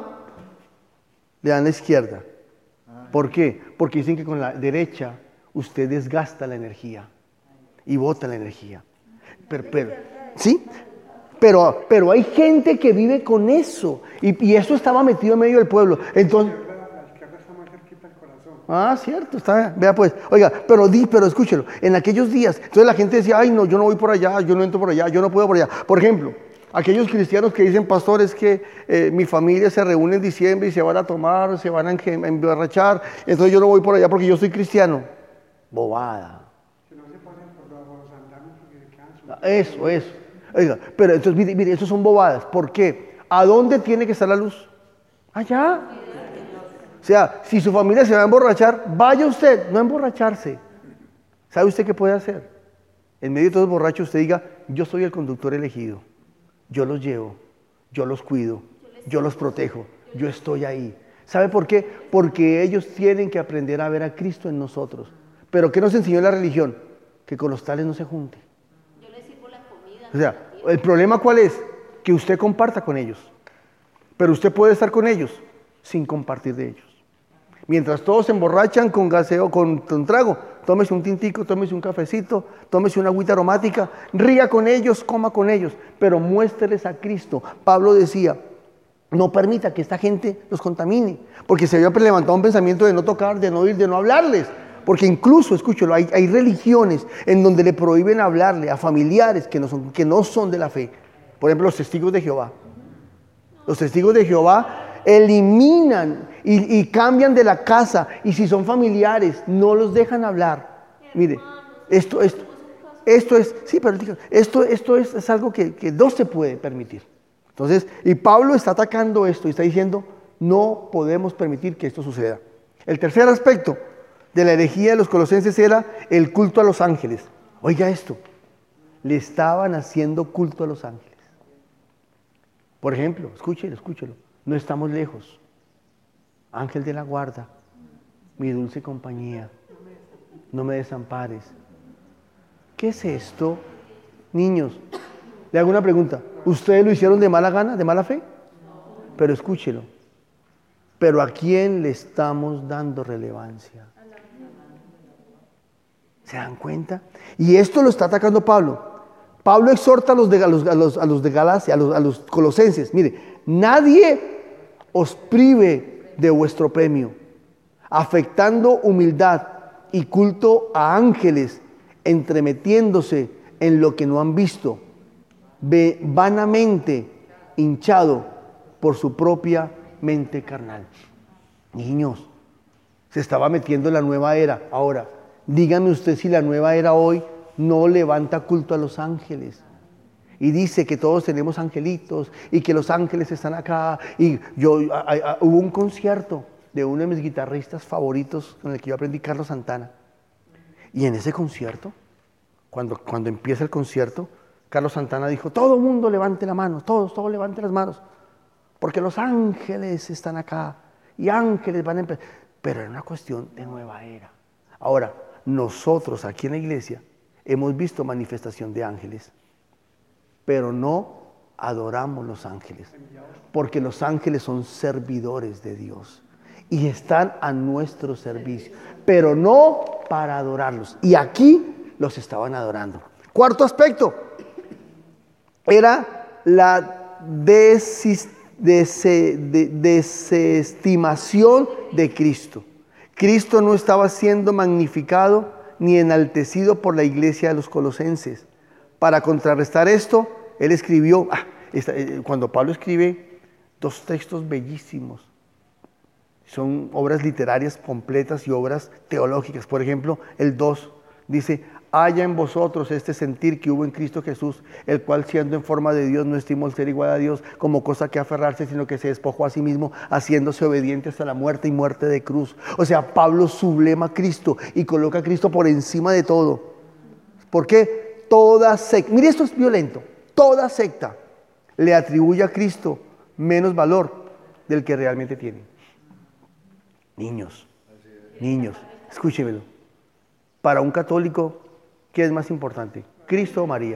le dan la izquierda. ¿Por qué? Porque dicen que con la derecha usted desgasta la energía y bota la energía. Pero, pero, ¿sí? Pero, pero hay gente que vive con eso y, y eso estaba metido en medio del pueblo. Entonces, ah, cierto, está bien. Vea pues, oiga, pero di, pero escúchelo, en aquellos días, entonces la gente decía, ay no, yo no voy por allá, yo no entro por allá, yo no puedo por allá. Por ejemplo, aquellos cristianos que dicen, pastor, es que eh, mi familia se reúne en diciembre y se van a tomar, se van a emborrachar, entonces yo no voy por allá porque yo soy cristiano. Bobada. Que no se pasen por los andamios porque se quedan sucios. Eso, eso. Oiga, pero entonces, mire, mire, eso son bobadas. ¿Por qué? ¿A dónde tiene que estar la luz? Allá. O sea, si su familia se va a emborrachar, vaya usted, no a emborracharse. ¿Sabe usted qué puede hacer? En medio de todos los borrachos usted diga, yo soy el conductor elegido, yo los llevo, yo los cuido, yo los protejo, yo estoy ahí. ¿Sabe por qué? Porque ellos tienen que aprender a ver a Cristo en nosotros. ¿Pero qué nos enseñó la religión? Que con los tales no se junte. Yo les sirvo la comida. O sea, el problema ¿cuál es? Que usted comparta con ellos. Pero usted puede estar con ellos sin compartir de ellos. Mientras todos se emborrachan con gaseo, con, con trago, tómese un tintico, tómese un cafecito, tómese una agüita aromática, ría con ellos, coma con ellos, pero muéstreles a Cristo. Pablo decía, no permita que esta gente los contamine, porque se había levantado un pensamiento de no tocar, de no ir, de no hablarles, porque incluso, escúchelo, hay, hay religiones en donde le prohíben hablarle a familiares que no son, que no son de la fe. Por ejemplo, los testigos de Jehová. Los testigos de Jehová eliminan y, y cambian de la casa. Y si son familiares, no los dejan hablar. Mire, esto, esto, esto es, sí, pero esto, esto es, es algo que, que no se puede permitir. Entonces, y Pablo está atacando esto y está diciendo, no podemos permitir que esto suceda. El tercer aspecto de la herejía de los colosenses era el culto a los ángeles. Oiga esto, le estaban haciendo culto a los ángeles. Por ejemplo, escúchelo, escúchelo, no estamos lejos. Ángel de la guarda, mi dulce compañía, no me desampares. ¿Qué es esto? Niños, le hago una pregunta. ¿Ustedes lo hicieron de mala gana, de mala fe? Pero escúchelo. ¿Pero a quién le estamos dando relevancia? ¿Se dan cuenta? Y esto lo está atacando Pablo. Pablo exhorta a los de, a los, a los, a los de Galacia, a los, a los colosenses. Mire, nadie os prive de vuestro premio, afectando humildad y culto a ángeles, entremetiéndose en lo que no han visto, ve vanamente hinchado por su propia mente carnal. Niños, se estaba metiendo en la nueva era. Ahora, dígame usted si la nueva era hoy no levanta culto a los ángeles. Y dice que todos tenemos angelitos y que los ángeles están acá. Y yo a, a, hubo un concierto de uno de mis guitarristas favoritos con el que yo aprendí, Carlos Santana. Y en ese concierto, cuando, cuando empieza el concierto, Carlos Santana dijo, todo mundo levante la mano, todos, todos levanten las manos, porque los ángeles están acá y ángeles van a empezar. Pero era una cuestión de nueva era. Ahora, nosotros aquí en la iglesia hemos visto manifestación de ángeles, pero no adoramos los ángeles, porque los ángeles son servidores de Dios y están a nuestro servicio, pero no para adorarlos. Y aquí los estaban adorando. Cuarto aspecto era la desis, dese, de, desestimación de Cristo. Cristo no estaba siendo magnificado ni enaltecido por la iglesia de los colosenses. Para contrarrestar esto, él escribió, ah, esta, eh, cuando Pablo escribe dos textos bellísimos, son obras literarias completas y obras teológicas. Por ejemplo, el dos dice, haya en vosotros este sentir que hubo en Cristo Jesús, el cual siendo en forma de Dios no estimó el ser igual a Dios como cosa que aferrarse, sino que se despojó a sí mismo, haciéndose obediente hasta la muerte y muerte de cruz. O sea, Pablo sublema a Cristo y coloca a Cristo por encima de todo. ¿Por qué? Toda secta, mire, esto es violento, toda secta le atribuye a Cristo menos valor del que realmente tiene. Niños, niños, escúchemelo. Para un católico, ¿qué es más importante? ¿Cristo o María?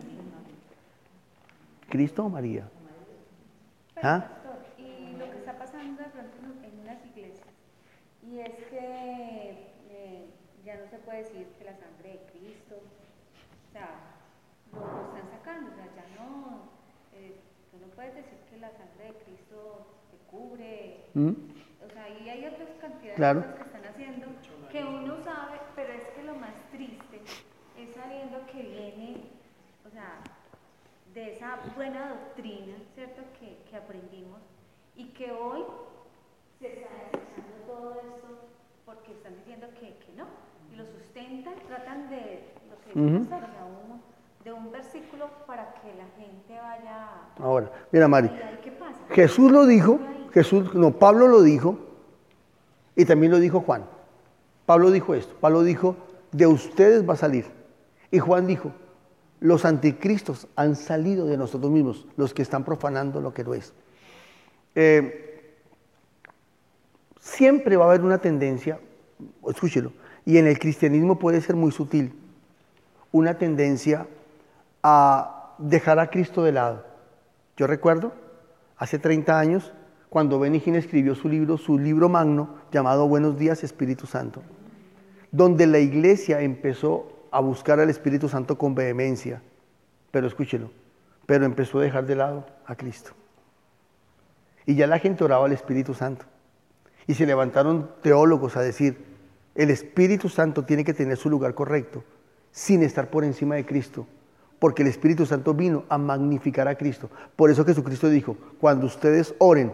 ¿Cristo o María? ¿Ah? Y lo que está pasando de pronto en unas iglesias, y es que eh, ya no se puede decir que la sangre de Cristo, o sea, lo, lo están sacando, o sea, ya no, eh, tú no puedes decir que la sangre de Cristo te cubre, ¿Mm? O sea, y hay otras cantidades claro. de cosas que están haciendo que uno sabe, pero es que lo más triste es sabiendo que viene, o sea, de esa buena doctrina, ¿cierto?, que, que aprendimos, y que hoy se está desechando todo esto porque están diciendo que, que no, y lo sustentan, tratan de, lo que Uh-huh. pasar, o sea, uno, de un versículo para que la gente vaya... Ahora, mira, Mari, ¿Y ahí qué pasa? Jesús lo dijo, Jesús, no, Pablo lo dijo, y también lo dijo Juan. Pablo dijo esto, Pablo dijo, de ustedes va a salir. Y Juan dijo, los anticristos han salido de nosotros mismos, los que están profanando lo que no es. Eh, siempre va a haber una tendencia, escúchelo, y en el cristianismo puede ser muy sutil, una tendencia a dejar a Cristo de lado. Yo recuerdo, hace treinta años, cuando Benny Hinn escribió su libro, su libro magno, llamado Buenos Días, Espíritu Santo, donde la iglesia empezó a buscar al Espíritu Santo con vehemencia, pero escúchelo, pero empezó a dejar de lado a Cristo. Y ya la gente oraba al Espíritu Santo. Y se levantaron teólogos a decir, el Espíritu Santo tiene que tener su lugar correcto, sin estar por encima de Cristo, porque el Espíritu Santo vino a magnificar a Cristo. Por eso Jesucristo dijo, cuando ustedes oren,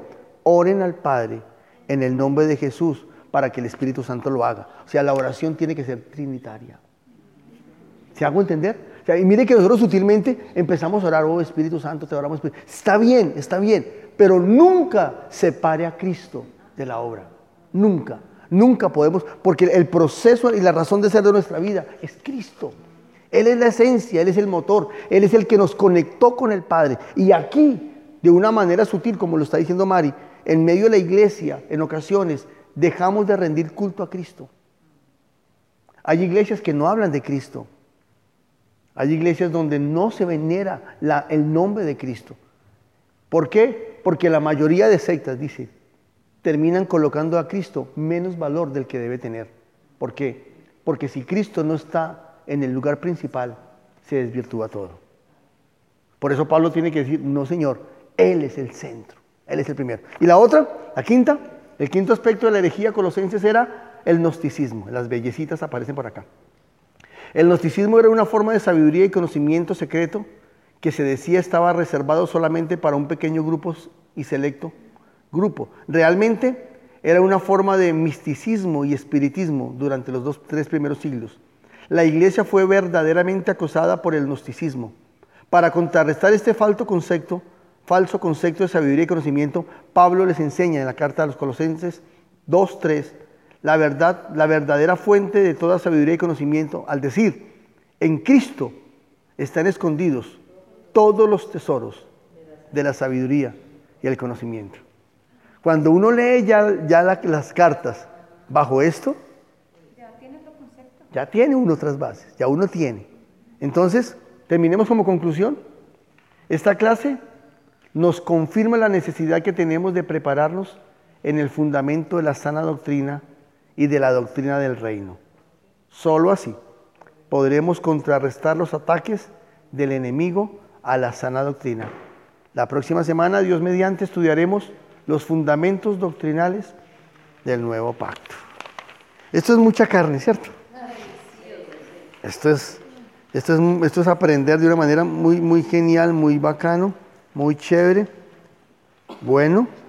oren al Padre en el nombre de Jesús para que el Espíritu Santo lo haga. O sea, la oración tiene que ser trinitaria. ¿Se hago entender? O sea, y mire que nosotros sutilmente empezamos a orar, oh Espíritu Santo, te oramos. Está bien, está bien, pero nunca separe a Cristo de la obra. Nunca, nunca podemos, porque el proceso y la razón de ser de nuestra vida es Cristo. Él es la esencia, Él es el motor, Él es el que nos conectó con el Padre. Y aquí, de una manera sutil, como lo está diciendo Mari, en medio de la iglesia, en ocasiones, dejamos de rendir culto a Cristo. Hay iglesias que no hablan de Cristo. Hay iglesias donde no se venera la, el nombre de Cristo. ¿Por qué? Porque la mayoría de sectas, dice, terminan colocando a Cristo menos valor del que debe tener. ¿Por qué? Porque si Cristo no está en el lugar principal, se desvirtúa todo. Por eso Pablo tiene que decir, no Señor, Él es el centro, Él es el primero. Y la otra, la quinta, el quinto aspecto de la herejía colosenses era el gnosticismo. Las bellecitas aparecen por acá. El gnosticismo era una forma de sabiduría y conocimiento secreto que se decía estaba reservado solamente para un pequeño grupo y selecto grupo. Realmente era una forma de misticismo y espiritismo durante los dos, tres primeros siglos. La iglesia fue verdaderamente acosada por el gnosticismo. Para contrarrestar este falso concepto, falso concepto de sabiduría y conocimiento, Pablo les enseña en la carta a los Colosenses dos, tres, la verdad, la verdadera fuente de toda sabiduría y conocimiento, al decir, en Cristo están escondidos todos los tesoros de la sabiduría y el conocimiento. Cuando uno lee ya, ya la, las cartas bajo esto, ya tiene uno otras bases, ya uno tiene. Entonces, terminemos como conclusión. Esta clase nos confirma la necesidad que tenemos de prepararnos en el fundamento de la sana doctrina y de la doctrina del reino. Solo así podremos contrarrestar los ataques del enemigo a la sana doctrina. La próxima semana, Dios mediante, estudiaremos los fundamentos doctrinales del nuevo pacto. Esto es mucha carne, ¿cierto? Esto es, esto es, esto es aprender de una manera muy, muy genial, muy bacano, muy chévere. Bueno.